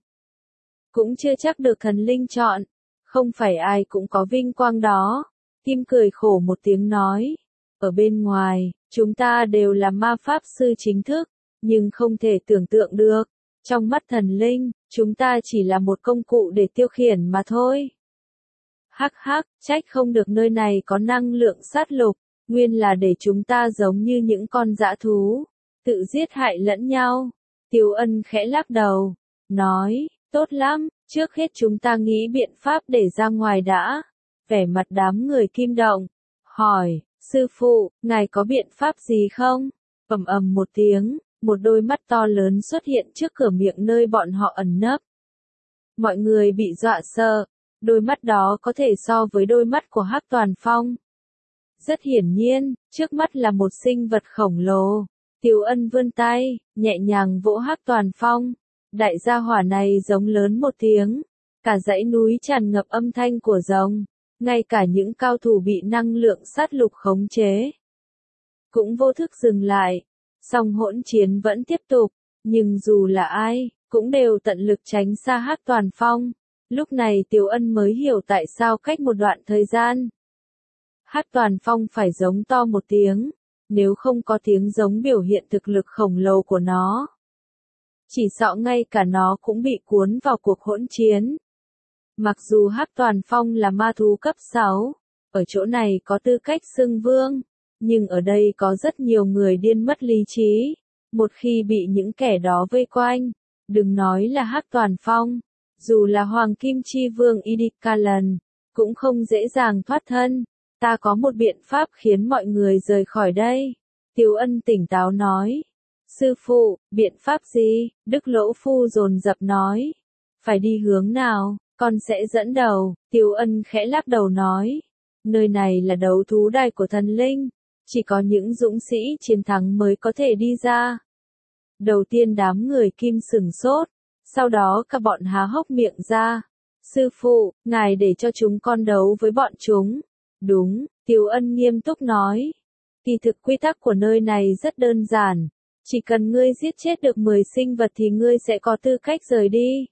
cũng chưa chắc được thần linh chọn. Không phải ai cũng có vinh quang đó. Kim cười khổ một tiếng nói, ở bên ngoài, chúng ta đều là ma pháp sư chính thức, nhưng không thể tưởng tượng được, trong mắt thần linh, chúng ta chỉ là một công cụ để tiêu khiển mà thôi. Hắc hắc, trách không được nơi này có năng lượng sát lục. Nguyên là để chúng ta giống như những con dã thú, tự giết hại lẫn nhau. Tiêu Ân khẽ lắc đầu, nói, tốt lắm, trước hết chúng ta nghĩ biện pháp để ra ngoài đã. Vẻ mặt đám người Kim động, hỏi, sư phụ, ngài có biện pháp gì không? Ầm ầm một tiếng, một đôi mắt to lớn xuất hiện trước cửa miệng nơi bọn họ ẩn nấp. Mọi người bị dọa sợ, đôi mắt đó có thể so với đôi mắt của Hắc Toàn Phong. Rất hiển nhiên, trước mắt là một sinh vật khổng lồ. Tiêu Ân vươn tay, nhẹ nhàng vỗ Hắc Toàn Phong. Đại gia hỏa này giống lớn một tiếng. Cả dãy núi tràn ngập âm thanh của rồng. Ngay cả những cao thủ bị năng lượng sát lục khống chế cũng vô thức dừng lại. Song hỗn chiến vẫn tiếp tục, nhưng dù là ai, cũng đều tận lực tránh xa Hắc Toàn Phong. Lúc này Tiêu Ân mới hiểu tại sao cách một đoạn thời gian, Hắc Toàn Phong phải giống to một tiếng, nếu không có tiếng giống biểu hiện thực lực khổng lồ của nó. Chỉ sợ ngay cả nó cũng bị cuốn vào cuộc hỗn chiến. Mặc dù Hắc Toàn Phong là ma thú cấp 6, ở chỗ này có tư cách xưng vương, nhưng ở đây có rất nhiều người điên mất lý trí. Một khi bị những kẻ đó vây quanh, đừng nói là Hắc Toàn Phong, dù là Hoàng Kim Chi Vương Idikalan, cũng không dễ dàng thoát thân. Ta có một biện pháp khiến mọi người rời khỏi đây. Tiêu Ân tỉnh táo nói. Sư phụ, biện pháp gì? Đức Lỗ Phu dồn dập nói. Phải đi hướng nào? Con sẽ dẫn đầu. Tiêu Ân khẽ lắc đầu nói. Nơi này là đấu thú đài của thần linh. Chỉ có những dũng sĩ chiến thắng mới có thể đi ra. Đầu tiên đám người Kim sửng sốt. Sau đó cả bọn há hốc miệng ra. Sư phụ, ngài để cho chúng con đấu với bọn chúng. Đúng, Tiêu Ân nghiêm túc nói. Kỳ thực quy tắc của nơi này rất đơn giản. Chỉ cần ngươi giết chết được 10 sinh vật thì ngươi sẽ có tư cách rời đi.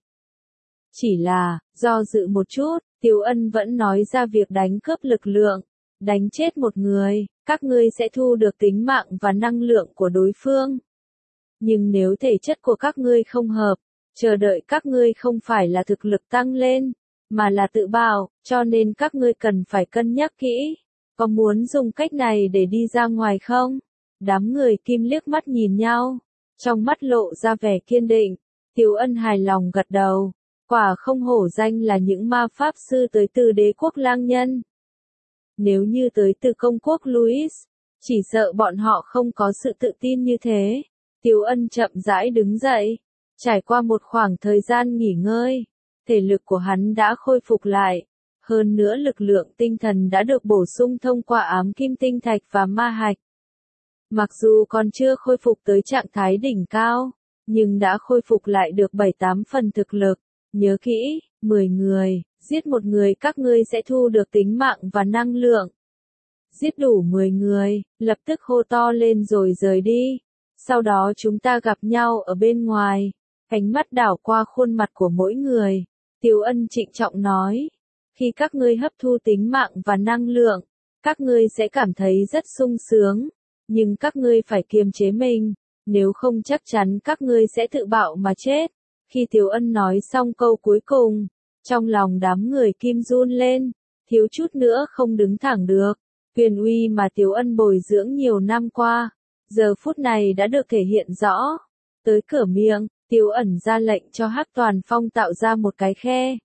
Chỉ là, do dự một chút, Tiêu Ân vẫn nói ra việc đánh cướp lực lượng. Đánh chết một người, các ngươi sẽ thu được tính mạng và năng lượng của đối phương. Nhưng nếu thể chất của các ngươi không hợp, chờ đợi các ngươi không phải là thực lực tăng lên, mà là tự bào, cho nên các ngươi cần phải cân nhắc kỹ. Có muốn dùng cách này để đi ra ngoài không? Đám người Kim liếc mắt nhìn nhau, trong mắt lộ ra vẻ kiên định. Tiêu Ân hài lòng gật đầu. Quả không hổ danh là những ma pháp sư tới từ đế quốc lang nhân. Nếu như tới từ công quốc Louis, chỉ sợ bọn họ không có sự tự tin như thế. Tiêu Ân chậm rãi đứng dậy. Trải qua một khoảng thời gian nghỉ ngơi, thể lực của hắn đã khôi phục lại. Hơn nữa lực lượng tinh thần đã được bổ sung thông qua ám kim tinh thạch và ma hạch. Mặc dù còn chưa khôi phục tới trạng thái đỉnh cao, nhưng đã khôi phục lại được 7-8 phần thực lực. Nhớ kỹ, 10 người, giết một người các ngươi sẽ thu được tính mạng và năng lượng. Giết đủ 10 người, lập tức hô to lên rồi rời đi. Sau đó chúng ta gặp nhau ở bên ngoài. Ánh mắt đảo qua khuôn mặt của mỗi người. Tiêu Ân trịnh trọng nói. Khi các ngươi hấp thu tính mạng và năng lượng, các ngươi sẽ cảm thấy rất sung sướng. Nhưng các ngươi phải kiềm chế mình, nếu không chắc chắn các ngươi sẽ tự bạo mà chết. Khi Tiêu Ân nói xong câu cuối cùng, trong lòng đám người Kim run lên, thiếu chút nữa không đứng thẳng được. Huyền uy mà Tiêu Ân bồi dưỡng nhiều năm qua, giờ phút này đã được thể hiện rõ. Tới cửa miệng, Tiêu Ẩn ra lệnh cho Hắc Toàn Phong tạo ra một cái khe.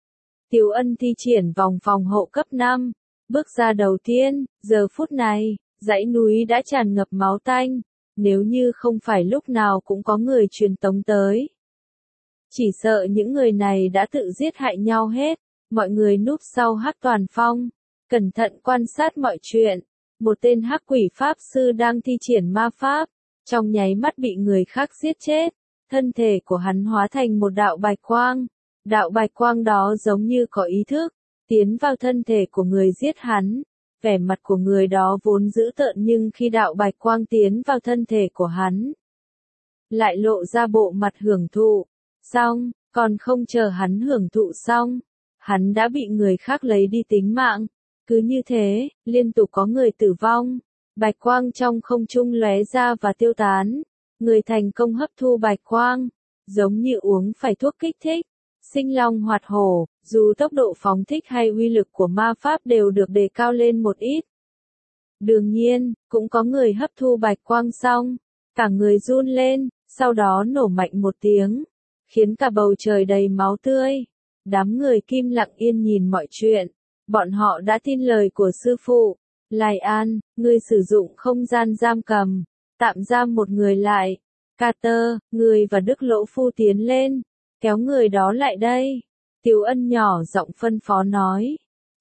Tiêu Ân thi triển vòng phòng hộ cấp 5, bước ra đầu tiên, giờ phút này, dãy núi đã tràn ngập máu tanh, nếu như không phải lúc nào cũng có người truyền tống tới. Chỉ sợ những người này đã tự giết hại nhau hết, mọi người núp sau Hắc Toàn Phong, cẩn thận quan sát mọi chuyện. Một tên hắc quỷ pháp sư đang thi triển ma pháp, trong nháy mắt bị người khác giết chết, thân thể của hắn hóa thành một đạo bạch quang. Đạo bạch quang đó giống như có ý thức, tiến vào thân thể của người giết hắn. Vẻ mặt của người đó vốn dữ tợn nhưng khi đạo bạch quang tiến vào thân thể của hắn, lại lộ ra bộ mặt hưởng thụ. Xong, còn không chờ hắn hưởng thụ xong, hắn đã bị người khác lấy đi tính mạng. Cứ như thế, liên tục có người tử vong. Bạch quang trong không trung lóe ra và tiêu tán. Người thành công hấp thu bạch quang, giống như uống phải thuốc kích thích. Sinh long hoạt hổ, dù tốc độ phóng thích hay uy lực của ma pháp đều được đề cao lên một ít. Đương nhiên, cũng có người hấp thu bạch quang xong, cả người run lên, sau đó nổ mạnh một tiếng, khiến cả bầu trời đầy máu tươi. Đám người Kim lặng yên nhìn mọi chuyện, bọn họ đã tin lời của sư phụ. Lai An, ngươi sử dụng không gian giam cầm, tạm giam một người lại. Carter, ngươi và Đức Lỗ Phu tiến lên, kéo người đó lại đây. Tiếu Ân nhỏ giọng phân phó nói.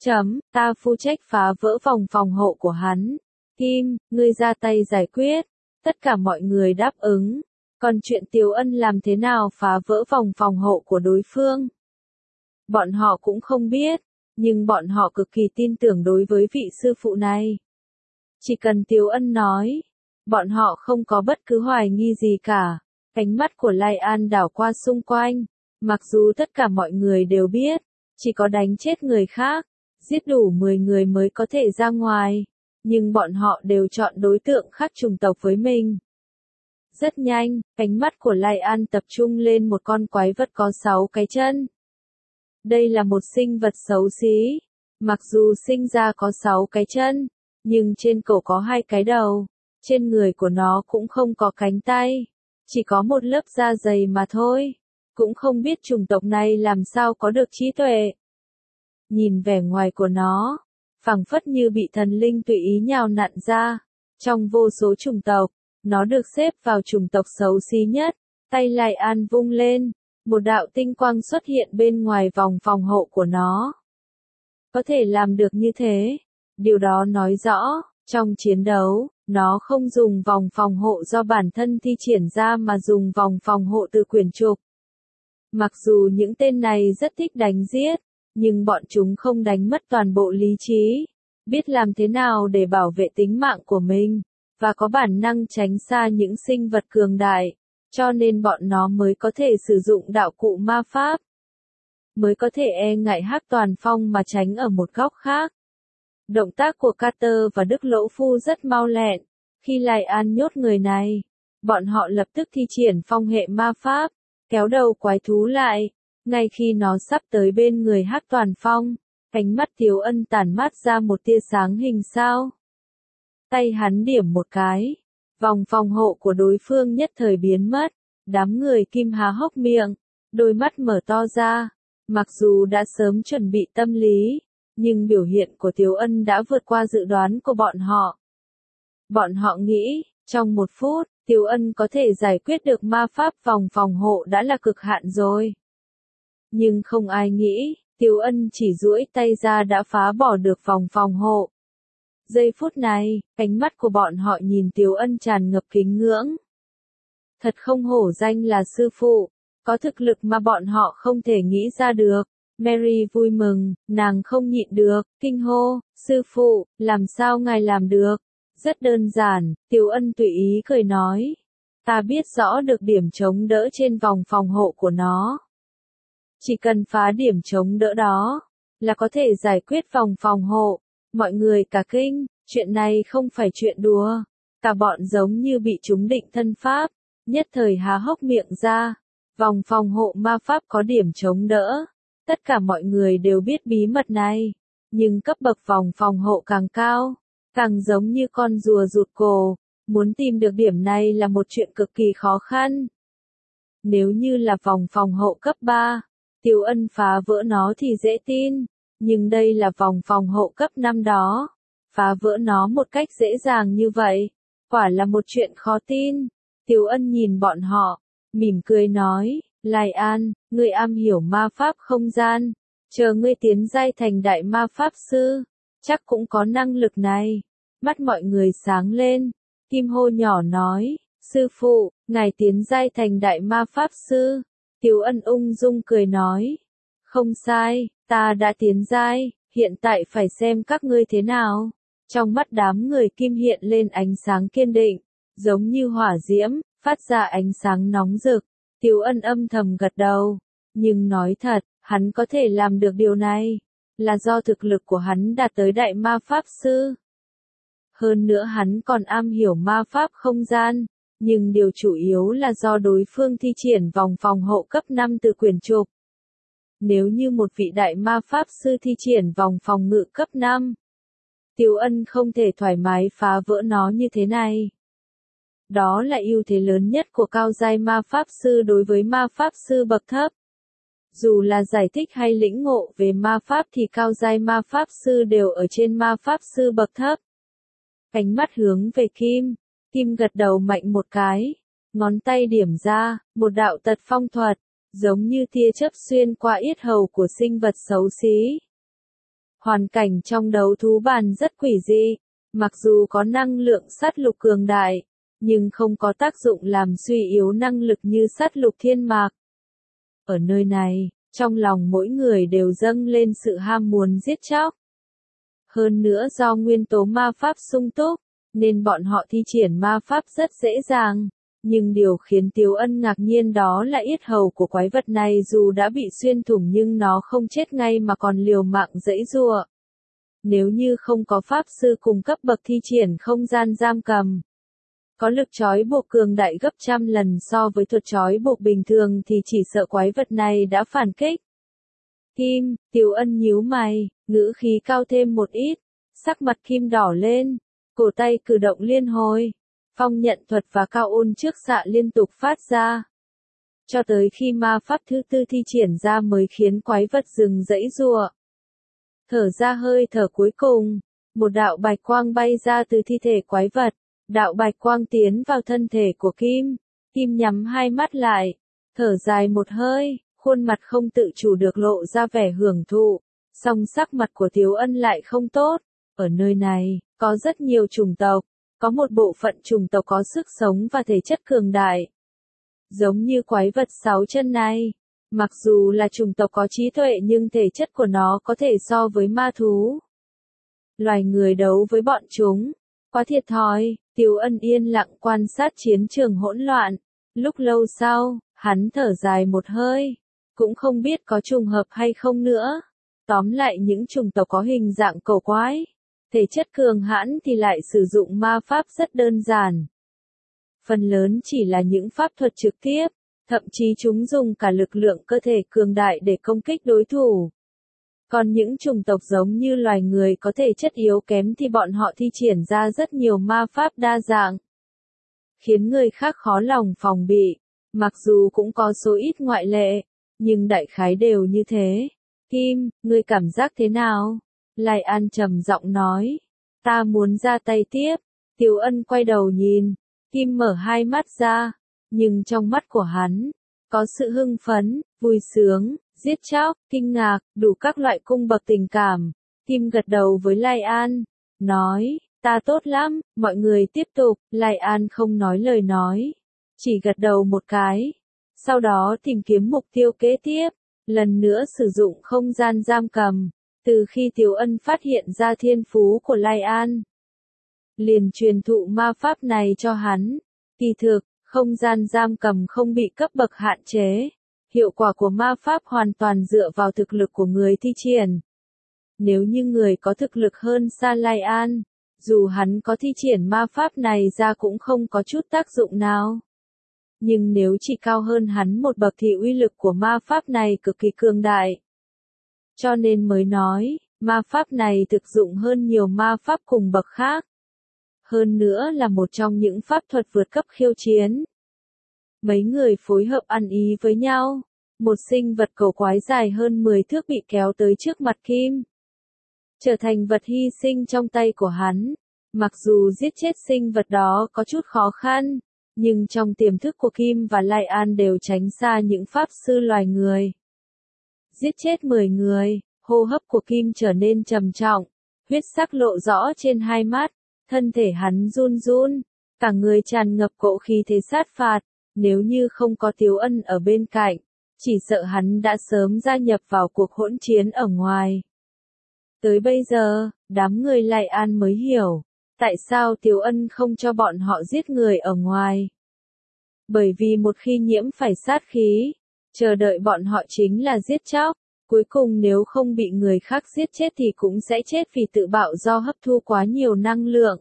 Ta phụ trách phá vỡ vòng phòng hộ của hắn. Kim, ngươi ra tay giải quyết. Tất cả mọi người đáp ứng. Còn chuyện Tiếu Ân làm thế nào phá vỡ vòng phòng hộ của đối phương? Bọn họ cũng không biết, nhưng bọn họ cực kỳ tin tưởng đối với vị sư phụ này. Chỉ cần Tiếu Ân nói, bọn họ không có bất cứ hoài nghi gì cả. Ánh mắt của Lai An đảo qua xung quanh, mặc dù tất cả mọi người đều biết, chỉ có đánh chết người khác, giết đủ 10 người mới có thể ra ngoài, nhưng bọn họ đều chọn đối tượng khác chủng tộc với mình. Rất nhanh, ánh mắt của Lai An tập trung lên một con quái vật có 6 cái chân. Đây là một sinh vật xấu xí, mặc dù sinh ra có 6 cái chân, nhưng trên cổ có 2 cái đầu, trên người của nó cũng không có cánh tay, chỉ có một lớp da dày mà thôi, cũng không biết chủng tộc này làm sao có được trí tuệ. Nhìn vẻ ngoài của nó, phảng phất như bị thần linh tùy ý nhào nặn ra, trong vô số chủng tộc, nó được xếp vào chủng tộc xấu xí nhất. Tay Lai An vung lên, một đạo tinh quang xuất hiện bên ngoài vòng phòng hộ của nó. Có thể làm được như thế, điều đó nói rõ, trong chiến đấu, nó không dùng vòng phòng hộ do bản thân thi triển ra mà dùng vòng phòng hộ từ quyển trục. Mặc dù những tên này rất thích đánh giết, nhưng bọn chúng không đánh mất toàn bộ lý trí, biết làm thế nào để bảo vệ tính mạng của mình, và có bản năng tránh xa những sinh vật cường đại, cho nên bọn nó mới có thể sử dụng đạo cụ ma pháp, mới có thể e ngại Hắc Toàn Phong mà tránh ở một góc khác. Động tác của Carter và Đức Lỗ Phu rất mau lẹn, khi Lai An nhốt người này, bọn họ lập tức thi triển phong hệ ma pháp, kéo đầu quái thú lại, ngay khi nó sắp tới bên người Hắc Toàn Phong, ánh mắt Tiếu Ân tản mát ra một tia sáng hình sao. Tay hắn điểm một cái, vòng phòng hộ của đối phương nhất thời biến mất, đám người Kim há hốc miệng, đôi mắt mở to ra, mặc dù đã sớm chuẩn bị tâm lý, nhưng biểu hiện của Tiếu Ân đã vượt qua dự đoán của bọn họ. Bọn họ nghĩ, trong 1 phút, Tiếu Ân có thể giải quyết được ma pháp vòng phòng hộ đã là cực hạn rồi. Nhưng không ai nghĩ, Tiếu Ân chỉ duỗi tay ra đã phá bỏ được vòng phòng hộ. Giây phút này, ánh mắt của bọn họ nhìn Tiếu Ân tràn ngập kính ngưỡng. Thật không hổ danh là sư phụ, có thực lực mà bọn họ không thể nghĩ ra được. Mary vui mừng, nàng không nhịn được, kinh hô, sư phụ, làm sao ngài làm được? Rất đơn giản, Tiếu Ân tùy ý cười nói. Ta biết rõ được điểm chống đỡ trên vòng phòng hộ của nó. Chỉ cần phá điểm chống đỡ đó, là có thể giải quyết vòng phòng hộ. Mọi người cả kinh, chuyện này không phải chuyện đùa. Cả bọn giống như bị trúng định thân pháp, nhất thời há hốc miệng ra. Vòng phòng hộ ma pháp có điểm chống đỡ. Tất cả mọi người đều biết bí mật này, nhưng cấp bậc vòng phòng hộ càng cao, càng giống như con rùa rụt cổ, muốn tìm được điểm này là một chuyện cực kỳ khó khăn. Nếu như là vòng phòng hộ cấp 3, Tiếu Ân phá vỡ nó thì dễ tin, nhưng đây là vòng phòng hộ cấp 5 đó, phá vỡ nó một cách dễ dàng như vậy, quả là một chuyện khó tin. Tiếu Ân nhìn bọn họ, mỉm cười nói. Lai An, ngươi am hiểu ma pháp không gian, chờ ngươi tiến giai thành đại ma pháp sư, chắc cũng có năng lực này. Mắt mọi người sáng lên, Kim hô nhỏ nói, sư phụ, ngài tiến giai thành đại ma pháp sư. Tiếu Ân ung dung cười nói, không sai, ta đã tiến giai, hiện tại phải xem các ngươi thế nào. Trong mắt đám người Kim hiện lên ánh sáng kiên định, giống như hỏa diễm, phát ra ánh sáng nóng rực. Tiếu Ân âm thầm gật đầu, nhưng nói thật, hắn có thể làm được điều này, là do thực lực của hắn đạt tới đại ma pháp sư. Hơn nữa hắn còn am hiểu ma pháp không gian, nhưng điều chủ yếu là do đối phương thi triển vòng phòng hộ cấp 5 từ quyển trục. Nếu như một vị đại ma pháp sư thi triển vòng phòng ngự cấp 5, Tiếu Ân không thể thoải mái phá vỡ nó như thế này. Đó là ưu thế lớn nhất của cao giai ma pháp sư đối với ma pháp sư bậc thấp. Dù là giải thích hay lĩnh ngộ về ma pháp thì cao giai ma pháp sư đều ở trên ma pháp sư bậc thấp. Ánh mắt hướng về Kim. Kim gật đầu mạnh một cái. Ngón tay điểm ra, một đạo tật phong thuật, giống như tia chớp xuyên qua yết hầu của sinh vật xấu xí. Hoàn cảnh trong đấu thú bàn rất quỷ dị, mặc dù có năng lượng sát lục cường đại, nhưng không có tác dụng làm suy yếu năng lực như sát lục thiên mạc. Ở nơi này, trong lòng mỗi người đều dâng lên sự ham muốn giết chóc. Hơn nữa do nguyên tố ma pháp sung túc, nên bọn họ thi triển ma pháp rất dễ dàng. Nhưng điều khiến Tiếu Ân ngạc nhiên đó là yết hầu của quái vật này dù đã bị xuyên thủng nhưng nó không chết ngay mà còn liều mạng giãy giụa. Nếu như không có pháp sư cùng cấp bậc thi triển không gian giam cầm, có lực trói buộc cường đại gấp trăm lần so với thuật trói buộc bình thường thì chỉ sợ quái vật này đã phản kích. Kim, Tiếu Ân nhíu mày, ngữ khí cao thêm một ít, sắc mặt Kim đỏ lên, cổ tay cử động liên hồi. Phong nhận thuật và cao ôn trước xạ liên tục phát ra. Cho tới khi ma pháp thứ tư thi triển ra mới khiến quái vật dừng giãy giụa. Thở ra hơi thở cuối cùng, một đạo bạch quang bay ra từ thi thể quái vật. Đạo bạch quang tiến vào thân thể của Kim. Kim nhắm hai mắt lại, thở dài một hơi, khuôn mặt không tự chủ được lộ ra vẻ hưởng thụ. Song sắc mặt của Tiếu Ân lại không tốt. Ở nơi này, có rất nhiều chủng tộc. Có một bộ phận chủng tộc có sức sống và thể chất cường đại. Giống như quái vật 6 chân này. Mặc dù là chủng tộc có trí tuệ nhưng thể chất của nó có thể so với ma thú. Loài người đấu với bọn chúng. Quá thiệt thòi, Tiếu Ân yên lặng quan sát chiến trường hỗn loạn. Lúc lâu sau, hắn thở dài một hơi. Cũng không biết có trùng hợp hay không nữa. Tóm lại những chủng tộc có hình dạng cổ quái. Thể chất cường hãn thì lại sử dụng ma pháp rất đơn giản. Phần lớn chỉ là những pháp thuật trực tiếp, thậm chí chúng dùng cả lực lượng cơ thể cường đại để công kích đối thủ. Còn những chủng tộc giống như loài người có thể chất yếu kém thì bọn họ thi triển ra rất nhiều ma pháp đa dạng, khiến người khác khó lòng phòng bị. Mặc dù cũng có số ít ngoại lệ, nhưng đại khái đều như thế. Kim, ngươi cảm giác thế nào? Lai An trầm giọng nói. Ta muốn ra tay tiếp. Tiếu Ân quay đầu nhìn. Kim mở hai mắt ra. Nhưng trong mắt của hắn, có sự hưng phấn, vui sướng, giết chóc, kinh ngạc, đủ các loại cung bậc tình cảm. Kim gật đầu với Lai An. Nói, ta tốt lắm, mọi người tiếp tục. Lai An không nói lời nói. Chỉ gật đầu một cái. Sau đó tìm kiếm mục tiêu kế tiếp. Lần nữa sử dụng không gian giam cầm. Từ khi Tiếu Ân phát hiện ra thiên phú của Lai An, liền truyền thụ ma pháp này cho hắn. Kỳ thực, không gian giam cầm không bị cấp bậc hạn chế. Hiệu quả của ma pháp hoàn toàn dựa vào thực lực của người thi triển. Nếu như người có thực lực hơn xa Lai An, dù hắn có thi triển ma pháp này ra cũng không có chút tác dụng nào. Nhưng nếu chỉ cao hơn hắn một bậc thì uy lực của ma pháp này cực kỳ cường đại. Cho nên mới nói, ma pháp này thực dụng hơn nhiều ma pháp cùng bậc khác. Hơn nữa là một trong những pháp thuật vượt cấp khiêu chiến. Mấy người phối hợp ăn ý với nhau. Một sinh vật cổ quái dài hơn 10 thước bị kéo tới trước mặt Kim. Trở thành vật hy sinh trong tay của hắn. Mặc dù giết chết sinh vật đó có chút khó khăn, nhưng trong tiềm thức của Kim và Lai An đều tránh xa những pháp sư loài người. Giết chết 10 người, hô hấp của Kim trở nên trầm trọng, huyết sắc lộ rõ trên hai mắt, thân thể hắn run run, cả người tràn ngập cỗ khí thế sát phạt, nếu như không có Tiếu Ân ở bên cạnh, chỉ sợ hắn đã sớm gia nhập vào cuộc hỗn chiến ở ngoài. Tới bây giờ, đám người Lai An mới hiểu, tại sao Tiếu Ân không cho bọn họ giết người ở ngoài. Bởi vì một khi nhiễm phải sát khí, chờ đợi bọn họ chính là giết chóc, cuối cùng nếu không bị người khác giết chết thì cũng sẽ chết vì tự bạo do hấp thu quá nhiều năng lượng.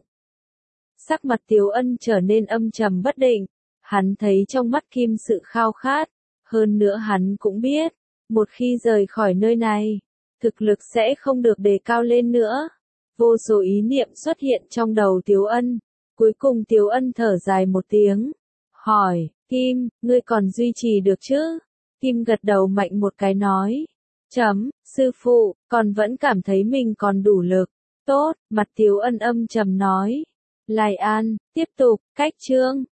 Sắc mặt Tiếu Ân trở nên âm trầm bất định, hắn thấy trong mắt Kim sự khao khát, hơn nữa hắn cũng biết, một khi rời khỏi nơi này, thực lực sẽ không được đề cao lên nữa. Vô số ý niệm xuất hiện trong đầu Tiếu Ân. Cuối cùng Tiếu Ân thở dài một tiếng. Hỏi, Kim, ngươi còn duy trì được chứ? Kim gật đầu mạnh một cái nói. Sư phụ, còn vẫn cảm thấy mình còn đủ lực. Tốt, mặt Tiếu Ân âm trầm nói. Lai An, tiếp tục, cách chương.